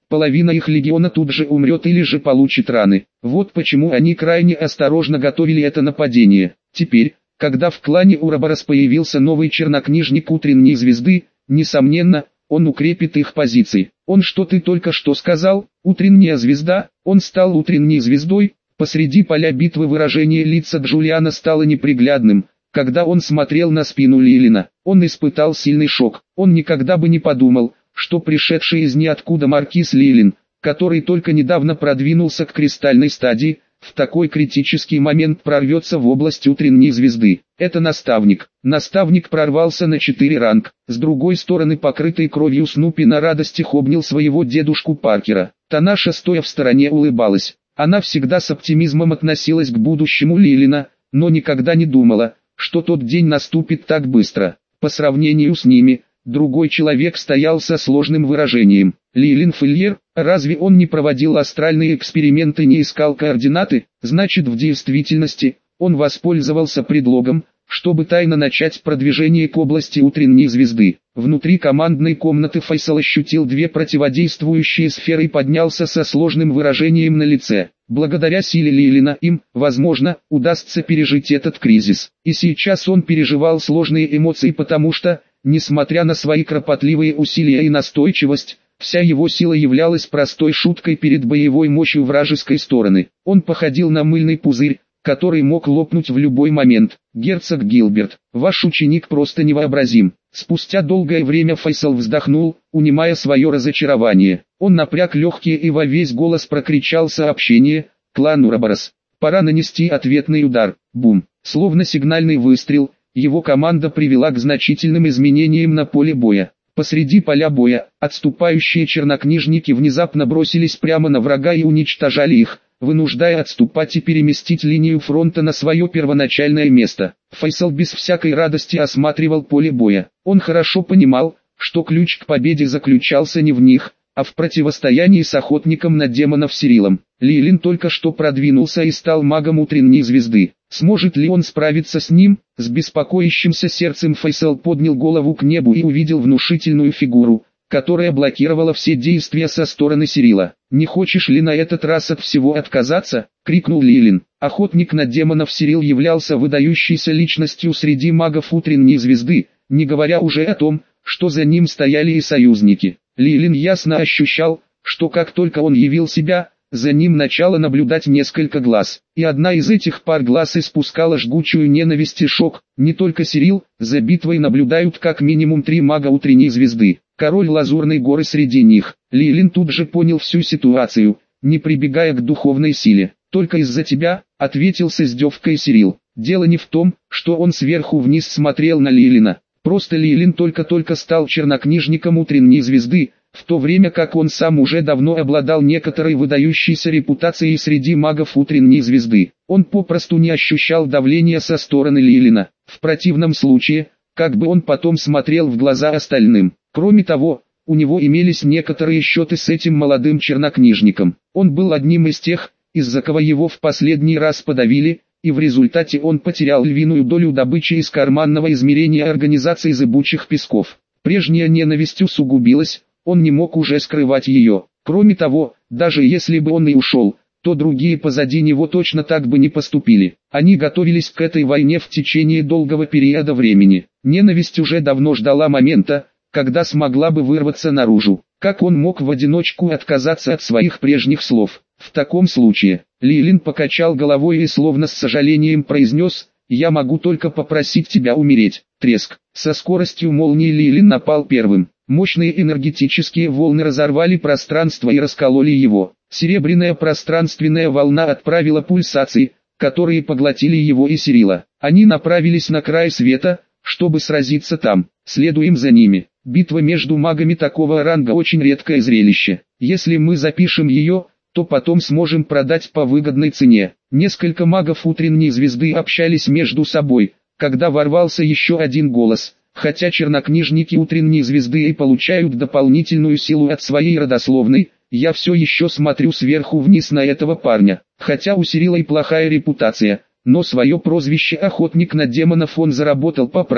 половина их легиона тут же умрет или же получит раны. Вот почему они крайне осторожно готовили это нападение. Теперь, когда в клане Ураборос появился новый чернокнижник Утренней Звезды, несомненно, он укрепит их позиции. Он что ты только что сказал? Утренняя звезда? Он стал утренней звездой? Посреди поля битвы выражение лица Джулиана стало неприглядным. Когда он смотрел на спину Лилина, он испытал сильный шок. Он никогда бы не подумал, что пришедший из ниоткуда маркиз Лилин, который только недавно продвинулся к кристальной стадии, в такой критический момент прорвется в область утренней звезды. Это наставник. Наставник прорвался на 4 ранг. С другой стороны, покрытый кровью Снупи на радостях обнял своего дедушку Паркера. Танаша, стоя в стороне, улыбалась. Она всегда с оптимизмом относилась к будущему Лилина, но никогда не думала, что тот день наступит так быстро. По сравнению с ними, другой человек стоял со сложным выражением. Лилин Фельер, разве он не проводил астральные эксперименты, не искал координаты? Значит, в действительности, он воспользовался предлогом, чтобы тайно начать продвижение к области утренней звезды. Внутри командной комнаты Файсал ощутил 2 противодействующие сферы и поднялся со сложным выражением на лице. Благодаря силе Лилина им, возможно, удастся пережить этот кризис. И сейчас он переживал сложные эмоции, потому что, несмотря на свои кропотливые усилия и настойчивость, вся его сила являлась простой шуткой перед боевой мощью вражеской стороны. Он походил на мыльный пузырь, который мог лопнуть в любой момент. Герцог Гилберт, ваш ученик просто невообразим. Спустя долгое время Файсал вздохнул, унимая свое разочарование. Он напряг легкие и во весь голос прокричал сообщение: «Клан Ураборос, пора нанести ответный удар». Бум! Словно сигнальный выстрел, его команда привела к значительным изменениям на поле боя. Посреди поля боя, отступающие чернокнижники внезапно бросились прямо на врага и уничтожали их, вынуждая отступать и переместить линию фронта на свое первоначальное место. Файсал без всякой радости осматривал поле боя. Он хорошо понимал, что ключ к победе заключался не в них, а в противостоянии с охотником на демонов Сирилом. Лилин только что продвинулся и стал магом утренней звезды. Сможет ли он справиться с ним? С беспокоящимся сердцем Файсал поднял голову к небу и увидел внушительную фигуру, которая блокировала все действия со стороны Сирила. «Не хочешь ли на этот раз от всего отказаться?» — крикнул Лилин. Охотник на демонов Сирил являлся выдающейся личностью среди магов утренней звезды, не говоря уже о том, что за ним стояли и союзники. Лилин ясно ощущал, что как только он явил себя, за ним начало наблюдать несколько глаз, и одна из этих пар глаз испускала жгучую ненависть и шок. Не только Сирил, за битвой наблюдают как минимум 3 мага утренней звезды. Король Лазурной горы среди них. Лилин тут же понял всю ситуацию, не прибегая к духовной силе. «Только из-за тебя», — ответил с издевкой Сирил. Дело не в том, что он сверху вниз смотрел на Лилина. Просто Лилин только-только стал чернокнижником утренней звезды, в то время как он сам уже давно обладал некоторой выдающейся репутацией среди магов утренней звезды. Он попросту не ощущал давления со стороны Лилина. В противном случае, как бы он потом смотрел в глаза остальным. Кроме того, у него имелись некоторые счеты с этим молодым чернокнижником. Он был одним из тех, из-за кого его в последний раз подавили, и в результате он потерял львиную долю добычи из карманного измерения организации зыбучих песков. Прежняя ненависть усугубилась, он не мог уже скрывать ее. Кроме того, даже если бы он и ушел, то другие позади него точно так бы не поступили. Они готовились к этой войне в течение долгого периода времени. Ненависть уже давно ждала момента, когда смогла бы вырваться наружу. Как он мог в одиночку отказаться от своих прежних слов? В таком случае, Лилин покачал головой и словно с сожалением произнес: «Я могу только попросить тебя умереть». Треск. Со скоростью молнии Лилин напал первым. Мощные энергетические волны разорвали пространство и раскололи его. Серебряная пространственная волна отправила пульсации, которые поглотили его и Сирила. Они направились на край света, чтобы сразиться там. Следуем за ними. Битва между магами такого ранга очень редкое зрелище. Если мы запишем ее, то потом сможем продать по выгодной цене. Несколько магов утренней звезды общались между собой, когда ворвался еще один голос. Хотя чернокнижники утренней звезды и получают дополнительную силу от своей родословной, я все еще смотрю сверху вниз на этого парня. Хотя у Сирила и плохая репутация, но свое прозвище «Охотник на демонов» он заработал по праву.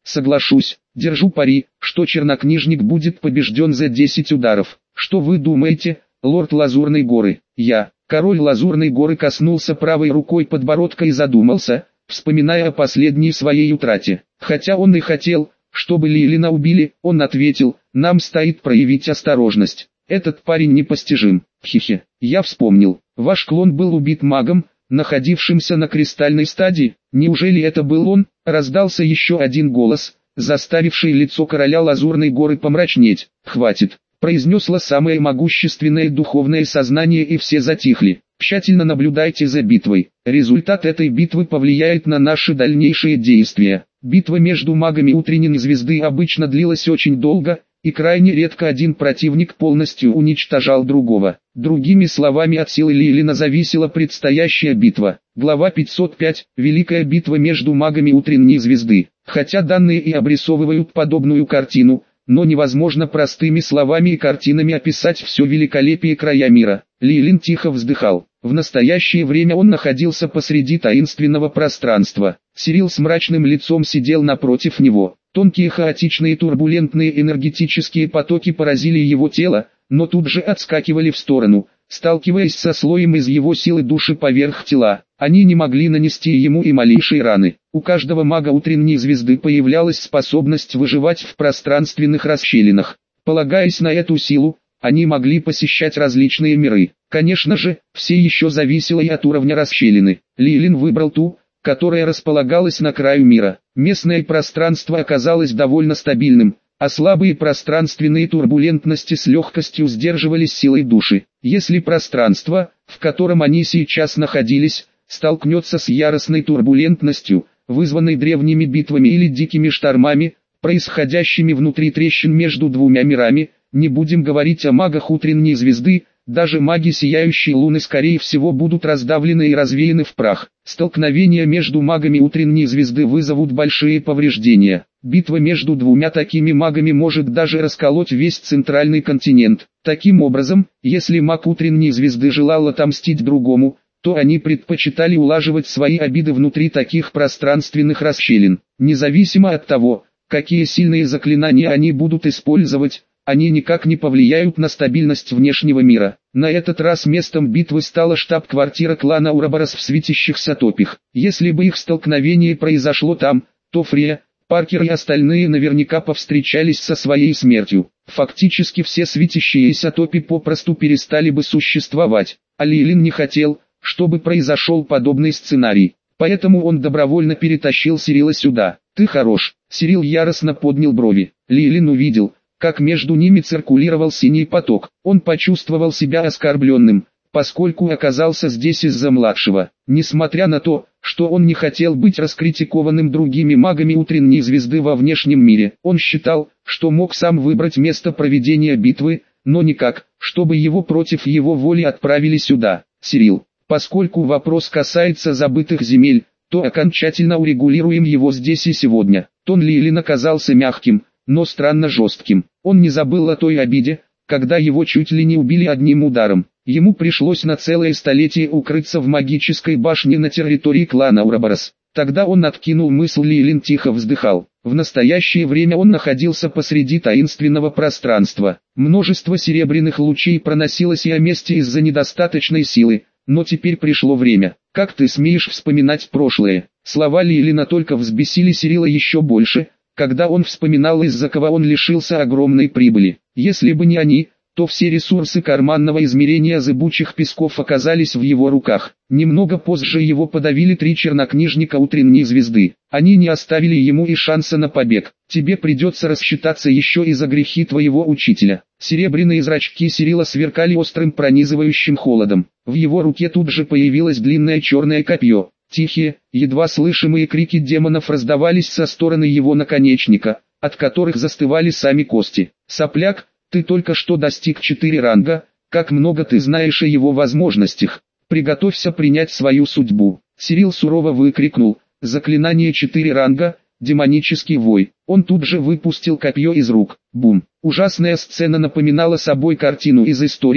Соглашусь, держу пари, что чернокнижник будет побежден за 10 ударов. Что вы думаете, лорд Лазурной горы? Король Лазурной горы коснулся правой рукой подбородка и задумался, вспоминая о последней своей утрате. Хотя он и хотел, чтобы Лилина убили, он ответил: нам стоит проявить осторожность. Этот парень непостижим. Хихи. Я вспомнил. Ваш клон был убит магом, находившимся на кристальной стадии. Неужели это был он? Раздался еще один голос, заставивший лицо короля Лазурной горы помрачнеть. Хватит, произнесло самое могущественное духовное сознание, и все затихли. Тщательно наблюдайте за битвой. Результат этой битвы повлияет на наши дальнейшие действия. Битва между магами утренней звезды обычно длилась очень долго, и крайне редко один противник полностью уничтожал другого. Другими словами, от силы Лилина зависела предстоящая битва. Глава 505. Великая битва между магами утренней звезды. Хотя данные и обрисовывают подобную картину, но невозможно простыми словами и картинами описать все великолепие края мира. Лилин тихо вздыхал. В настоящее время он находился посреди таинственного пространства. Сирил с мрачным лицом сидел напротив него. Тонкие хаотичные турбулентные энергетические потоки поразили его тело, но тут же отскакивали в сторону, сталкиваясь со слоем из его силы души поверх тела. Они не могли нанести ему и малейшей раны. У каждого мага утренней звезды появлялась способность выживать в пространственных расщелинах. Полагаясь на эту силу, они могли посещать различные миры. Конечно же, все еще зависело и от уровня расщелины. Лилин выбрал ту, которая располагалась на краю мира. Местное пространство оказалось довольно стабильным, а слабые пространственные турбулентности с легкостью сдерживались силой души. Если пространство, в котором они сейчас находились, столкнется с яростной турбулентностью, вызванной древними битвами или дикими штормами, происходящими внутри трещин между двумя мирами, не будем говорить о магах утренней звезды, даже маги сияющей луны скорее всего будут раздавлены и развеяны в прах. Столкновения между магами утренней звезды вызовут большие повреждения. Битва между двумя такими магами может даже расколоть весь центральный континент. Таким образом, если маг утренней звезды желал отомстить другому, то они предпочитали улаживать свои обиды внутри таких пространственных расщелин. Независимо от того, какие сильные заклинания они будут использовать, они никак не повлияют на стабильность внешнего мира. На этот раз местом битвы стала штаб-квартира клана Ураборос в светящихся топях. Если бы их столкновение произошло там, то Фрия, Паркер и остальные наверняка повстречались со своей смертью. Фактически все светящиеся топи попросту перестали бы существовать. А Лилин не хотел, чтобы произошел подобный сценарий. Поэтому он добровольно перетащил Сирила сюда. «Ты хорош». Сирил яростно поднял брови. Лилин увидел, как между ними циркулировал синий поток. Он почувствовал себя оскорбленным, поскольку оказался здесь из-за младшего. Несмотря на то, что он не хотел быть раскритикованным другими магами утренней звезды во внешнем мире, он считал, что мог сам выбрать место проведения битвы, но никак, чтобы его против его воли отправили сюда. Сирил, поскольку вопрос касается забытых земель, то окончательно урегулируем его здесь и сегодня. Тон Лилин оказался мягким, но странно жестким. Он не забыл о той обиде, когда его чуть ли не убили одним ударом. Ему пришлось на целое столетие укрыться в магической башне на территории клана Ураборос. Тогда он откинул мысль, Лилин тихо вздыхал. В настоящее время он находился посреди таинственного пространства. Множество серебряных лучей проносилось и о месте из-за недостаточной силы, но теперь пришло время. «Как ты смеешь вспоминать прошлое?» Слова Лилина только взбесили Сирила еще больше, когда он вспоминал, из-за кого он лишился огромной прибыли. Если бы не они, то все ресурсы карманного измерения зыбучих песков оказались в его руках. Немного позже его подавили 3 чернокнижника утренней звезды. Они не оставили ему и шанса на побег. Тебе придется рассчитаться еще и за грехи твоего учителя. Серебряные зрачки Сирила сверкали острым пронизывающим холодом. В его руке тут же появилось длинное черное копье. Тихие, едва слышимые крики демонов раздавались со стороны его наконечника, от которых застывали сами кости. «Сопляк, ты только что достиг 4 ранга, как много ты знаешь о его возможностях. Приготовься принять свою судьбу». Сирил сурово выкрикнул: «Заклинание 4 ранга, демонический вой». Он тут же выпустил копье из рук. Бум! Ужасная сцена напоминала собой картину из истории,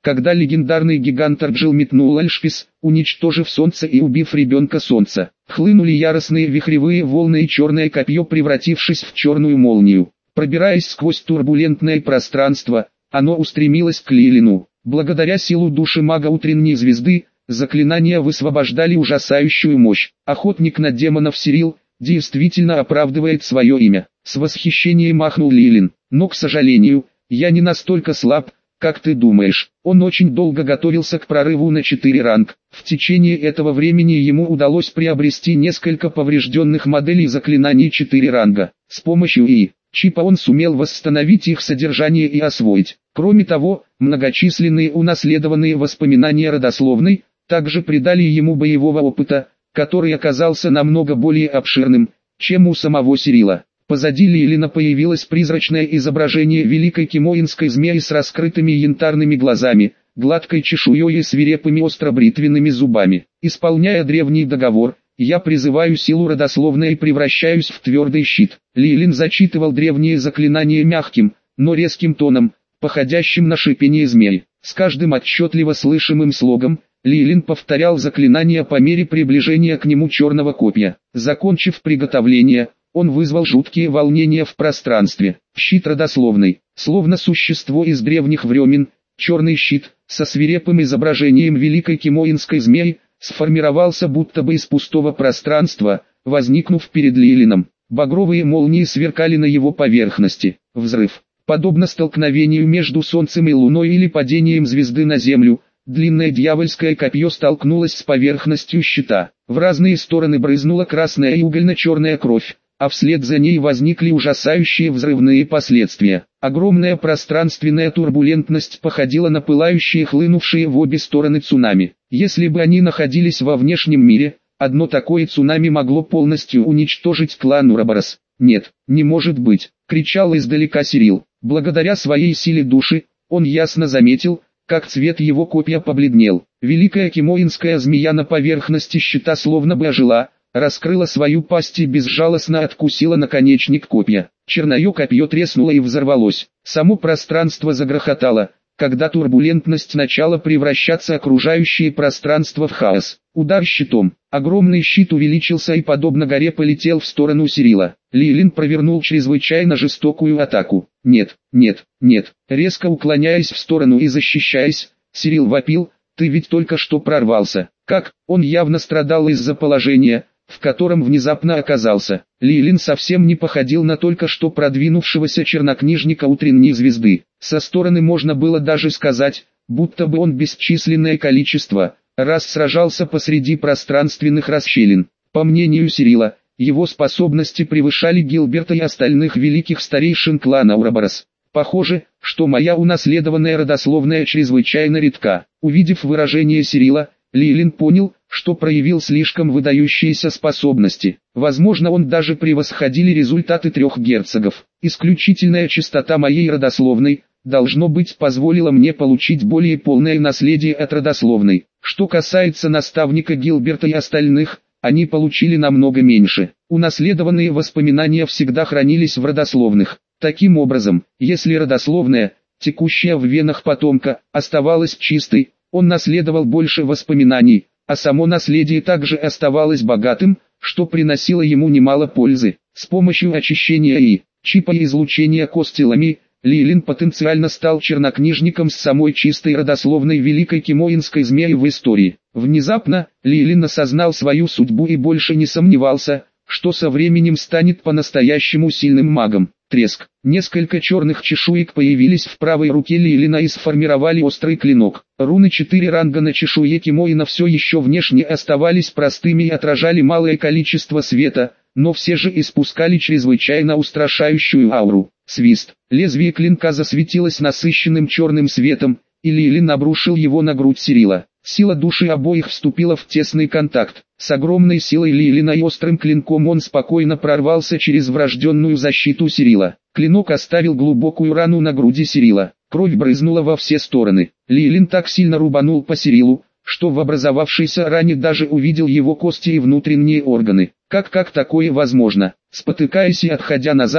когда легендарный гигант Арджил метнул Альшпис, уничтожив солнце и убив ребенка солнца. Хлынули яростные вихревые волны и черное копье, превратившись в черную молнию. Пробираясь сквозь турбулентное пространство, оно устремилось к Лилину. Благодаря силу души мага утренней звезды, заклинания высвобождали ужасающую мощь. Охотник на демонов Сирил действительно оправдывает свое имя. С восхищением махнул Лилин. Но, к сожалению, я не настолько слаб, как ты думаешь. Он очень долго готовился к прорыву на 4 ранг. В течение этого времени ему удалось приобрести несколько поврежденных моделей заклинаний 4 ранга. С помощью чипа он сумел восстановить их содержание и освоить. Кроме того, многочисленные унаследованные воспоминания родословной также придали ему боевого опыта, который оказался намного более обширным, чем у самого Сирила. Позади Лилина появилось призрачное изображение великой кимоинской змеи с раскрытыми янтарными глазами, гладкой чешуей и свирепыми остробритвенными зубами. Исполняя древний договор, я призываю силу родословной и превращаюсь в твердый щит. Лилин зачитывал древние заклинания мягким, но резким тоном, походящим на шипение змей. С каждым отчетливо слышимым слогом, Лилин повторял заклинания по мере приближения к нему черного копья. Закончив приготовление, он вызвал жуткие волнения в пространстве. Щит родословный, словно существо из древних времен, черный щит, со свирепым изображением великой кимоинской змеи, сформировался будто бы из пустого пространства, возникнув перед Лилином. Багровые молнии сверкали на его поверхности. Взрыв. Подобно столкновению между Солнцем и Луной или падением звезды на Землю, длинное дьявольское копье столкнулось с поверхностью щита. В разные стороны брызнула красная и угольно-черная кровь, а вслед за ней возникли ужасающие взрывные последствия. Огромная пространственная турбулентность походила на пылающие, хлынувшие в обе стороны цунами. Если бы они находились во внешнем мире, одно такое цунами могло полностью уничтожить клан Ураборос. «Нет, не может быть!» — кричал издалека Сирил. Благодаря своей силе души, он ясно заметил, как цвет его копья побледнел. Великая кимоинская змея на поверхности щита словно бы ожила, раскрыла свою пасть и безжалостно откусила наконечник копья. Черное копье треснуло и взорвалось. Само пространство загрохотало, когда турбулентность начала превращаться окружающее пространство в хаос. Удар щитом. Огромный щит увеличился и подобно горе полетел в сторону Сирила. Лилин провернул чрезвычайно жестокую атаку. «Нет, нет, нет!» Резко уклоняясь в сторону и защищаясь, Сирил вопил: «Ты ведь только что прорвался!» Как? Он явно страдал из-за положения, в котором внезапно оказался. Лилин совсем не походил на только что продвинувшегося чернокнижника утренней звезды. Со стороны можно было даже сказать, будто бы он бесчисленное количество раз сражался посреди пространственных расщелин. По мнению Сирила, его способности превышали Гилберта и остальных великих старейшин клана Ураборос. Похоже, что моя унаследованная родословная чрезвычайно редка. Увидев выражение Сирила, Лилин понял, что проявил слишком выдающиеся способности. Возможно, он даже превосходили результаты 3 герцогов. Исключительная чистота моей родословной, должно быть, позволила мне получить более полное наследие от родословной. Что касается наставника Гилберта и остальных, они получили намного меньше. Унаследованные воспоминания всегда хранились в родословных. Таким образом, если родословная, текущая в венах потомка, оставалась чистой, он наследовал больше воспоминаний, а само наследие также оставалось богатым, что приносило ему немало пользы. С помощью очищения чипа и излучения костелами, Лилин потенциально стал чернокнижником с самой чистой родословной великой кимоинской змеи в истории. Внезапно, Лилин осознал свою судьбу и больше не сомневался, что со временем станет по-настоящему сильным магом. Треск. Несколько черных чешуек появились в правой руке Лилина и сформировали острый клинок. Руны 4 ранга на чешуе Кимоина все еще внешне оставались простыми и отражали малое количество света, но все же испускали чрезвычайно устрашающую ауру. Свист. Лезвие клинка засветилось насыщенным черным светом, и Лилин обрушил его на грудь Сирила. Сила души обоих вступила в тесный контакт. С огромной силой Лилина и острым клинком он спокойно прорвался через врожденную защиту Сирила. Клинок оставил глубокую рану на груди Сирила. Кровь брызнула во все стороны. Лилин так сильно рубанул по Сирилу, что в образовавшейся ране даже увидел его кости и внутренние органы. Как такое возможно? Спотыкаясь и отходя назад,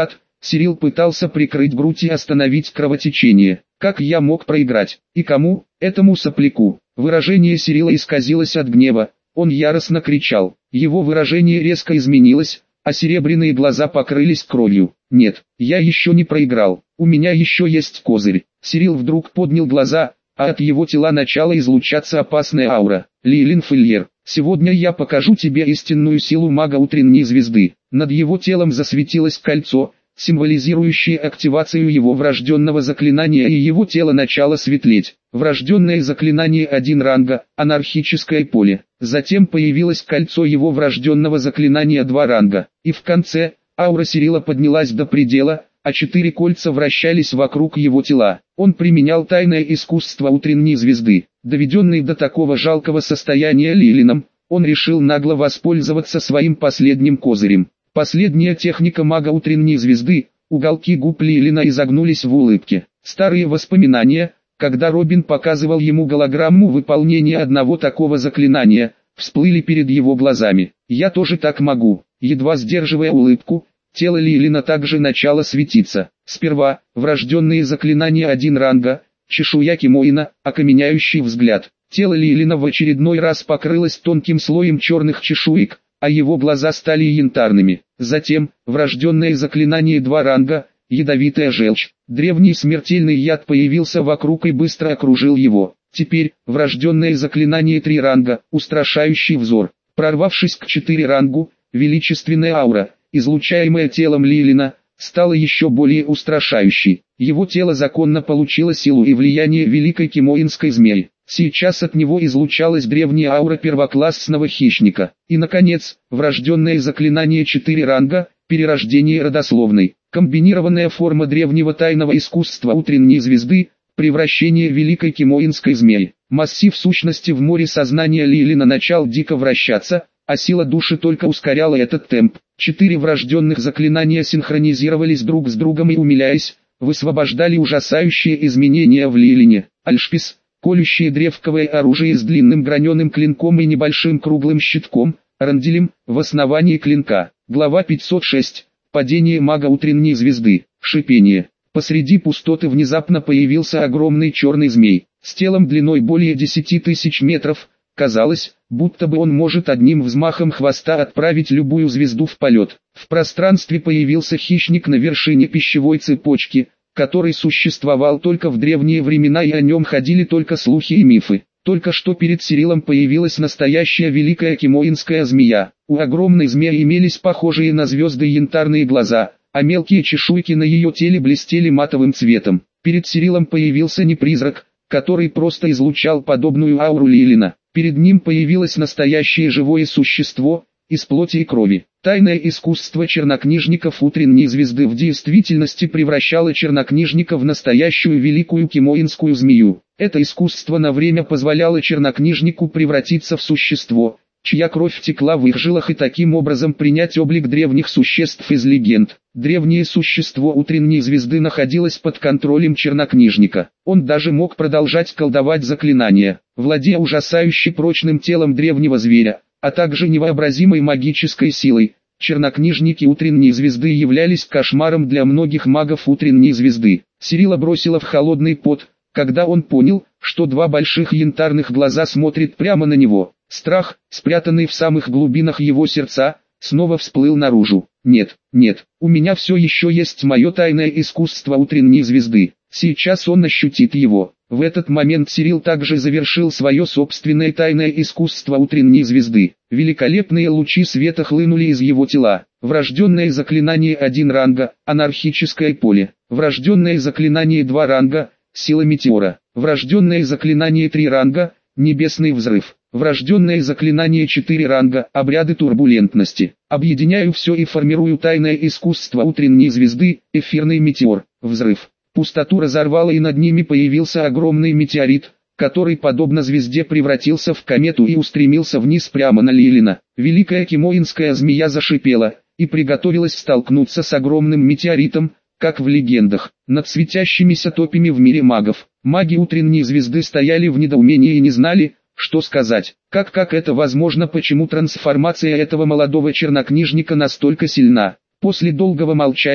Сирил пытался прикрыть грудь и остановить кровотечение. Как я мог проиграть? И кому? Этому сопляку. Выражение Сирила исказилось от гнева. Он яростно кричал. Его выражение резко изменилось, а серебряные глаза покрылись кровью. Нет, я еще не проиграл. У меня еще есть козырь. Сирил вдруг поднял глаза, а от его тела начала излучаться опасная аура. Лилин Фильер, сегодня я покажу тебе истинную силу мага утренней звезды. Над его телом засветилось кольцо, символизирующее активацию его врожденного заклинания, и его тело начало светлеть. Врожденное заклинание 1 ранга, анархическое поле. Затем появилось кольцо его врожденного заклинания 2 ранга. И в конце, аура Сирила поднялась до предела, а 4 кольца вращались вокруг его тела. Он применял тайное искусство утренней звезды. Доведенный до такого жалкого состояния Лилином, он решил нагло воспользоваться своим последним козырем. Последняя техника мага утренней звезды, уголки губ Лилина изогнулись в улыбке. Старые воспоминания, когда Робин показывал ему голограмму выполнения одного такого заклинания, всплыли перед его глазами. «Я тоже так могу», едва сдерживая улыбку. Тело Лилина также начало светиться. Сперва, врожденные заклинания 1 ранга, чешуя Кимоина, окаменяющий взгляд. Тело Лилина в очередной раз покрылось тонким слоем черных чешуек, а его глаза стали янтарными. Затем, врожденное заклинание 2 ранга, ядовитая желчь. Древний смертельный яд появился вокруг и быстро окружил его. Теперь, врожденное заклинание 3 ранга, устрашающий взор. Прорвавшись к 4 рангу, величественная аура, излучаемая телом Лилина, стала еще более устрашающей. Его тело законно получило силу и влияние великой кимоинской змеи. Сейчас от него излучалась древняя аура первоклассного хищника. И наконец, врожденное заклинание 4 ранга, перерождение родословной. Комбинированная форма древнего тайного искусства утренней звезды, превращение великой кимоинской змеи. Массив сущности в море сознания Лилина начал дико вращаться, а сила души только ускоряла этот темп. 4 врожденных заклинания синхронизировались друг с другом и, умиляясь, высвобождали ужасающие изменения в Лилине. Альшпис, колющее древковое оружие с длинным граненым клинком и небольшим круглым щитком, ранделем, в основании клинка. Глава 506. Падение мага утренней звезды. Шипение. Посреди пустоты внезапно появился огромный черный змей, с телом длиной более 10 тысяч метров. Казалось, будто бы он может одним взмахом хвоста отправить любую звезду в полет. В пространстве появился хищник на вершине пищевой цепочки, который существовал только в древние времена, и о нем ходили только слухи и мифы. Только что перед Сирилом появилась настоящая великая кимоинская змея. У огромной змеи имелись похожие на звезды янтарные глаза, а мелкие чешуйки на ее теле блестели матовым цветом. Перед Сирилом появился не призрак, который просто излучал подобную ауру Лилина. Перед ним появилось настоящее живое существо, из плоти и крови. Тайное искусство чернокнижников утренней звезды в действительности превращало чернокнижника в настоящую великую кимоинскую змею. Это искусство на время позволяло чернокнижнику превратиться в существо, чья кровь текла в их жилах, и таким образом принять облик древних существ из легенд. Древнее существо утренней звезды находилось под контролем чернокнижника. Он даже мог продолжать колдовать заклинания, владея ужасающе прочным телом древнего зверя, а также невообразимой магической силой. Чернокнижники утренней звезды являлись кошмаром для многих магов утренней звезды. Сирила бросила в холодный пот, когда он понял, что 2 больших янтарных глаза смотрят прямо на него. Страх, спрятанный в самых глубинах его сердца, снова всплыл наружу. Нет, у меня все еще есть мое тайное искусство утренней звезды. Сейчас он ощутит его. В этот момент Сирил также завершил свое собственное тайное искусство утренней звезды. Великолепные лучи света хлынули из его тела. Врожденное заклинание 1 ранга, анархическое поле. Врожденное заклинание 2 ранга, сила метеора. Врожденное заклинание 3 ранга, небесный взрыв. Врожденное заклинание 4 ранга, обряды турбулентности. Объединяю все и формирую тайное искусство утренней звезды, эфирный метеор, взрыв. Пустоту разорвало, и над ними появился огромный метеорит, который подобно звезде превратился в комету и устремился вниз прямо на Лилина. Великая кимоинская змея зашипела и приготовилась столкнуться с огромным метеоритом, как в легендах. Над светящимися топями в мире магов, маги утренней звезды стояли в недоумении и не знали, что сказать. Как это возможно, почему трансформация этого молодого чернокнижника настолько сильна? После долгого молчания,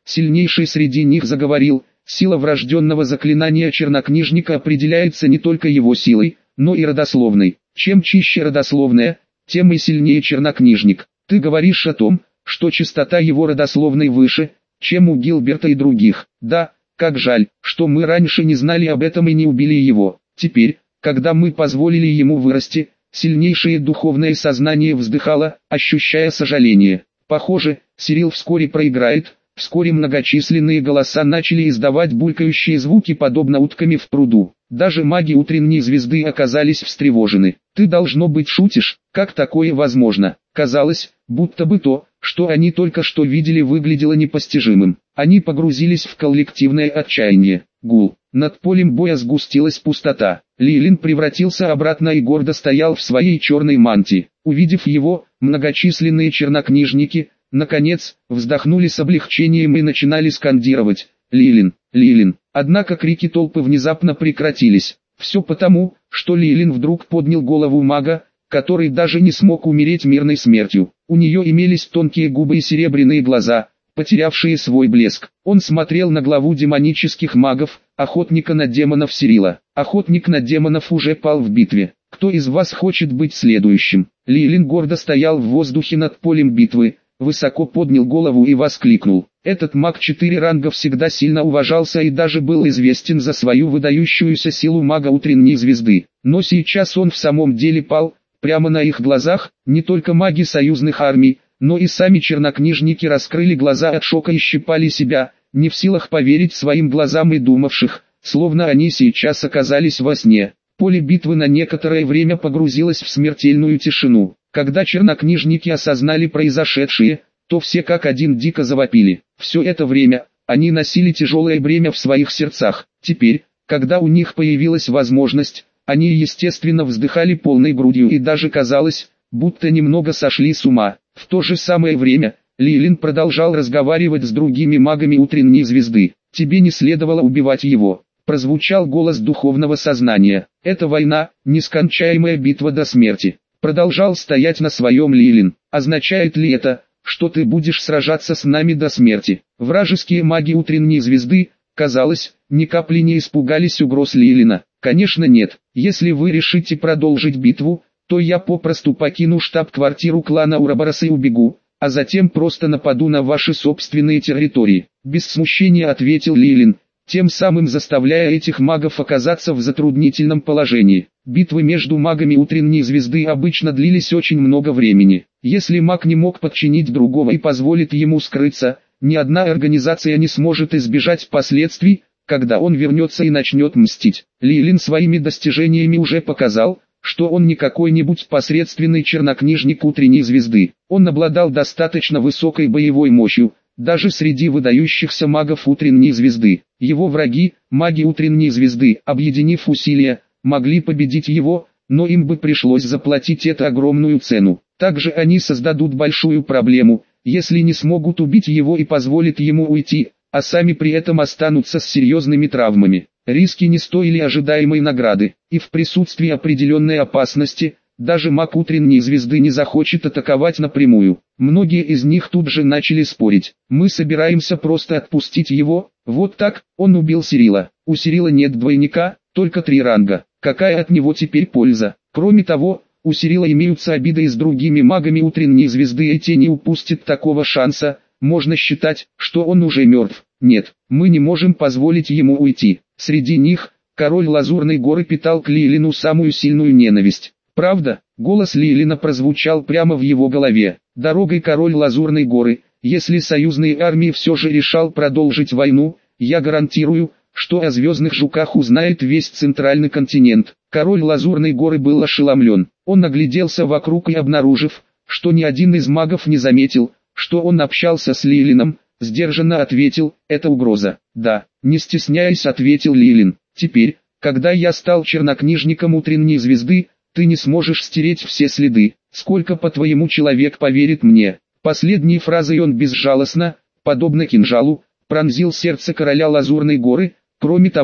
сильнейший среди них заговорил: «Сила врожденного заклинания чернокнижника определяется не только его силой, но и родословной. Чем чище родословная, тем и сильнее чернокнижник. Ты говоришь о том, что частота его родословной выше, чем у Гилберта и других. Да, как жаль, что мы раньше не знали об этом и не убили его. Теперь, когда мы позволили ему вырасти, сильнейшее духовное сознание вздыхало, ощущая сожаление. Похоже, Сирил вскоре проиграет». Вскоре многочисленные голоса начали издавать булькающие звуки, подобно утками в пруду. Даже маги утренней звезды оказались встревожены. «Ты, должно быть, шутишь? Как такое возможно?» Казалось, будто бы то, что они только что видели, выглядело непостижимым. Они погрузились в коллективное отчаяние. Гул. Над полем боя сгустилась пустота. Лилин превратился обратно и гордо стоял в своей черной мантии. Увидев его, многочисленные чернокнижники, наконец, вздохнули с облегчением и начинали скандировать: «Лилин! Лилин!». Однако крики толпы внезапно прекратились. Все потому, что Лилин вдруг поднял голову мага, который даже не смог умереть мирной смертью. У нее имелись тонкие губы и серебряные глаза, потерявшие свой блеск. Он смотрел на главу демонических магов, охотника на демонов Сирила. Охотник на демонов уже пал в битве. Кто из вас хочет быть следующим? Лилин гордо стоял в воздухе над полем битвы, высоко поднял голову и воскликнул. Этот маг 4 ранга всегда сильно уважался и даже был известен за свою выдающуюся силу мага утренней звезды. Но сейчас он в самом деле пал, прямо на их глазах. Не только маги союзных армий, но и сами чернокнижники раскрыли глаза от шока и щипали себя, не в силах поверить своим глазам и думавших, словно они сейчас оказались во сне. Поле битвы на некоторое время погрузилось в смертельную тишину. Когда чернокнижники осознали произошедшее, то все как один дико завопили. Все это время они носили тяжелое бремя в своих сердцах. Теперь, когда у них появилась возможность, они естественно вздыхали полной грудью и даже казалось, будто немного сошли с ума. В то же самое время, Лилин продолжал разговаривать с другими магами утренней звезды. «Тебе не следовало убивать его», — прозвучал голос духовного сознания. «Это война, нескончаемая битва до смерти». Продолжал стоять на своем Лилин. «Означает ли это, что ты будешь сражаться с нами до смерти?» Вражеские маги утренней звезды, казалось, ни капли не испугались угроз Лилина. «Конечно нет. Если вы решите продолжить битву, то я попросту покину штаб-квартиру клана Ураборос и убегу, а затем просто нападу на ваши собственные территории», — без смущения ответил Лилин, тем самым заставляя этих магов оказаться в затруднительном положении. Битвы между магами утренней звезды обычно длились очень много времени. Если маг не мог подчинить другого и позволит ему скрыться, ни одна организация не сможет избежать последствий, когда он вернется и начнет мстить. Лилин своими достижениями уже показал, что он не какой-нибудь посредственный чернокнижник утренней звезды. Он обладал достаточно высокой боевой мощью, даже среди выдающихся магов утренней звезды. Его враги, маги утренней звезды, объединив усилия, могли победить его, но им бы пришлось заплатить это огромную цену. Также они создадут большую проблему, если не смогут убить его и позволят ему уйти, а сами при этом останутся с серьезными травмами. Риски не стоили ожидаемой награды, и в присутствии определенной опасности, даже маг утренней звезды не захочет атаковать напрямую. Многие из них тут же начали спорить. «Мы собираемся просто отпустить его, вот так». Он убил Сирила. У Сирила нет двойника, только 3 ранга. Какая от него теперь польза? Кроме того, у Сирила имеются обиды с другими магами утренней звезды, и те не упустят такого шанса. Можно считать, что он уже мертв. Нет, мы не можем позволить ему уйти. Среди них, король Лазурной горы питал к Лилину самую сильную ненависть. «Правда?» — голос Лилина прозвучал прямо в его голове. «Дорогой, король Лазурной горы, если союзные армии все же решал продолжить войну, я гарантирую, что о звездных жуках узнает весь центральный континент». Король Лазурной горы был ошеломлен. Он огляделся вокруг и, обнаружив, что ни один из магов не заметил, что он общался с Лилином, сдержанно ответил: «Это угроза». «Да», — не стесняясь ответил Лилин. «Теперь, когда я стал чернокнижником утренней звезды, ты не сможешь стереть все следы. Сколько, по-твоему, человек поверит мне?» Последней фразой он безжалостно, подобно кинжалу, пронзил сердце короля Лазурной горы. Кроме того,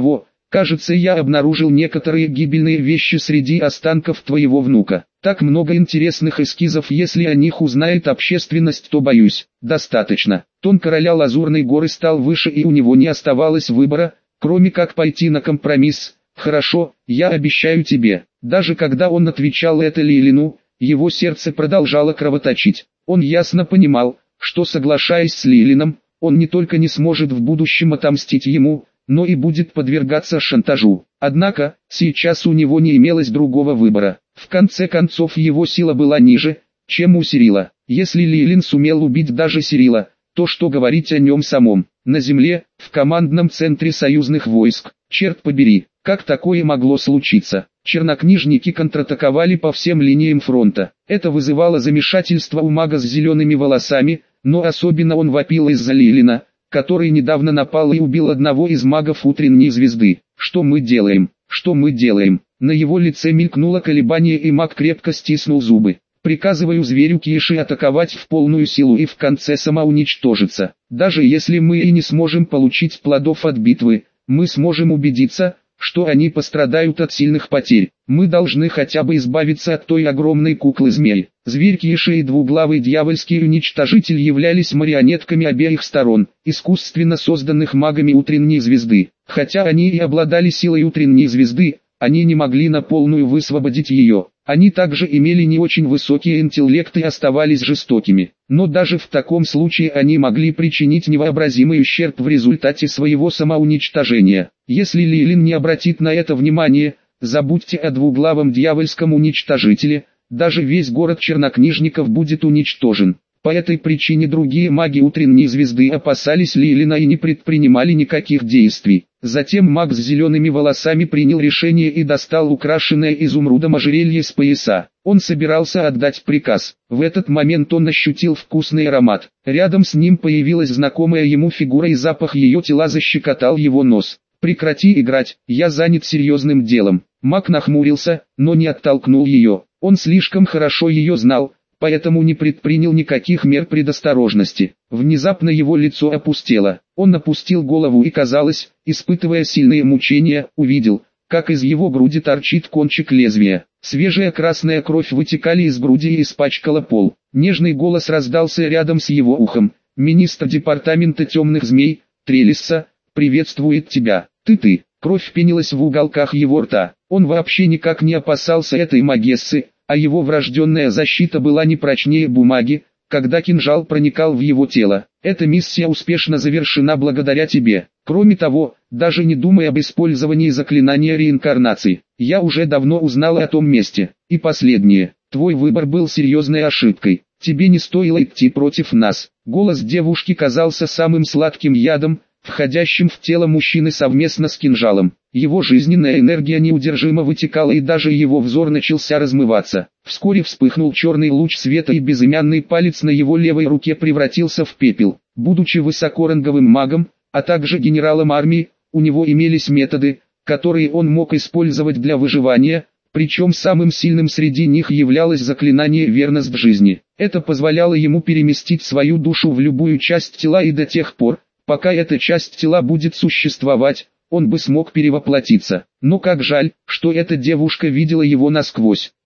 Кажется, я обнаружил некоторые гибельные вещи среди останков твоего внука. Так много интересных эскизов, если о них узнает общественность, то боюсь, достаточно. Тон короля Лазурной горы стал выше, и у него не оставалось выбора, кроме как пойти на компромисс. Хорошо, я обещаю тебе. Даже когда он отвечал это Лилину, его сердце продолжало кровоточить. Он ясно понимал, что, соглашаясь с Лилином, он не только не сможет в будущем отомстить ему, но и будет подвергаться шантажу. Однако, сейчас у него не имелось другого выбора. В конце концов, его сила была ниже, чем у Сирила. Если Лилин сумел убить даже Сирила, то что говорить о нем самом? На земле, в командном центре союзных войск, черт побери, как такое могло случиться? Чернокнижники контратаковали по всем линиям фронта. Это вызывало замешательство у мага с зелеными волосами, но особенно он вопил из-за Лилина, который недавно напал и убил одного из магов утренней звезды. Что мы делаем? Что мы делаем? На его лице мелькнуло колебание, и маг крепко стиснул зубы. Приказываю зверю Киши атаковать в полную силу и в конце самоуничтожиться. Даже если мы и не сможем получить плодов от битвы, мы сможем убедиться, что они пострадают от сильных потерь. Мы должны хотя бы избавиться от той огромной куклы-змеи. Зверь Киши и двуглавый дьявольский уничтожитель являлись марионетками обеих сторон, искусственно созданных магами утренней звезды. Хотя они и обладали силой утренней звезды, они не могли на полную высвободить ее. Они также имели не очень высокий интеллект и оставались жестокими. Но даже в таком случае они могли причинить невообразимый ущерб в результате своего самоуничтожения. Если Лилин не обратит на это внимание, забудьте о двуглавом дьявольском уничтожителе, даже весь город чернокнижников будет уничтожен. По этой причине другие маги утренней звезды опасались Лилина и не предпринимали никаких действий. Затем маг с зелеными волосами принял решение и достал украшенное изумрудом ожерелье с пояса. Он собирался отдать приказ. В этот момент он ощутил вкусный аромат. Рядом с ним появилась знакомая ему фигура, и запах ее тела защекотал его нос. «Прекрати играть, я занят серьезным делом». Маг нахмурился, но не оттолкнул ее. Он слишком хорошо ее знал, поэтому не предпринял никаких мер предосторожности. Внезапно его лицо опустело. Он опустил голову и, казалось, испытывая сильные мучения, увидел, как из его груди торчит кончик лезвия. Свежая красная кровь вытекала из груди и испачкала пол. Нежный голос раздался рядом с его ухом. «Министр департамента темных змей, Трелисса, приветствует тебя. Ты». Кровь пенилась в уголках его рта. Он вообще никак не опасался этой магессы, а его врожденная защита была не прочнее бумаги, когда кинжал проникал в его тело. Эта миссия успешно завершена благодаря тебе. Кроме того, даже не думай об использовании заклинания реинкарнации. Я уже давно узнал о том месте. И последнее. Твой выбор был серьезной ошибкой. Тебе не стоило идти против нас. Голос девушки казался самым сладким ядом, входящим в тело мужчины совместно с кинжалом. Его жизненная энергия неудержимо вытекала, и даже его взор начался размываться. Вскоре вспыхнул черный луч света, и безымянный палец на его левой руке превратился в пепел. Будучи высокоранговым магом, а также генералом армии, у него имелись методы, которые он мог использовать для выживания, причем самым сильным среди них являлось заклинание «Верность в жизни». Это позволяло ему переместить свою душу в любую часть тела, и до тех пор, пока эта часть тела будет существовать, он бы смог перевоплотиться. Но как жаль, что эта девушка видела его насквозь.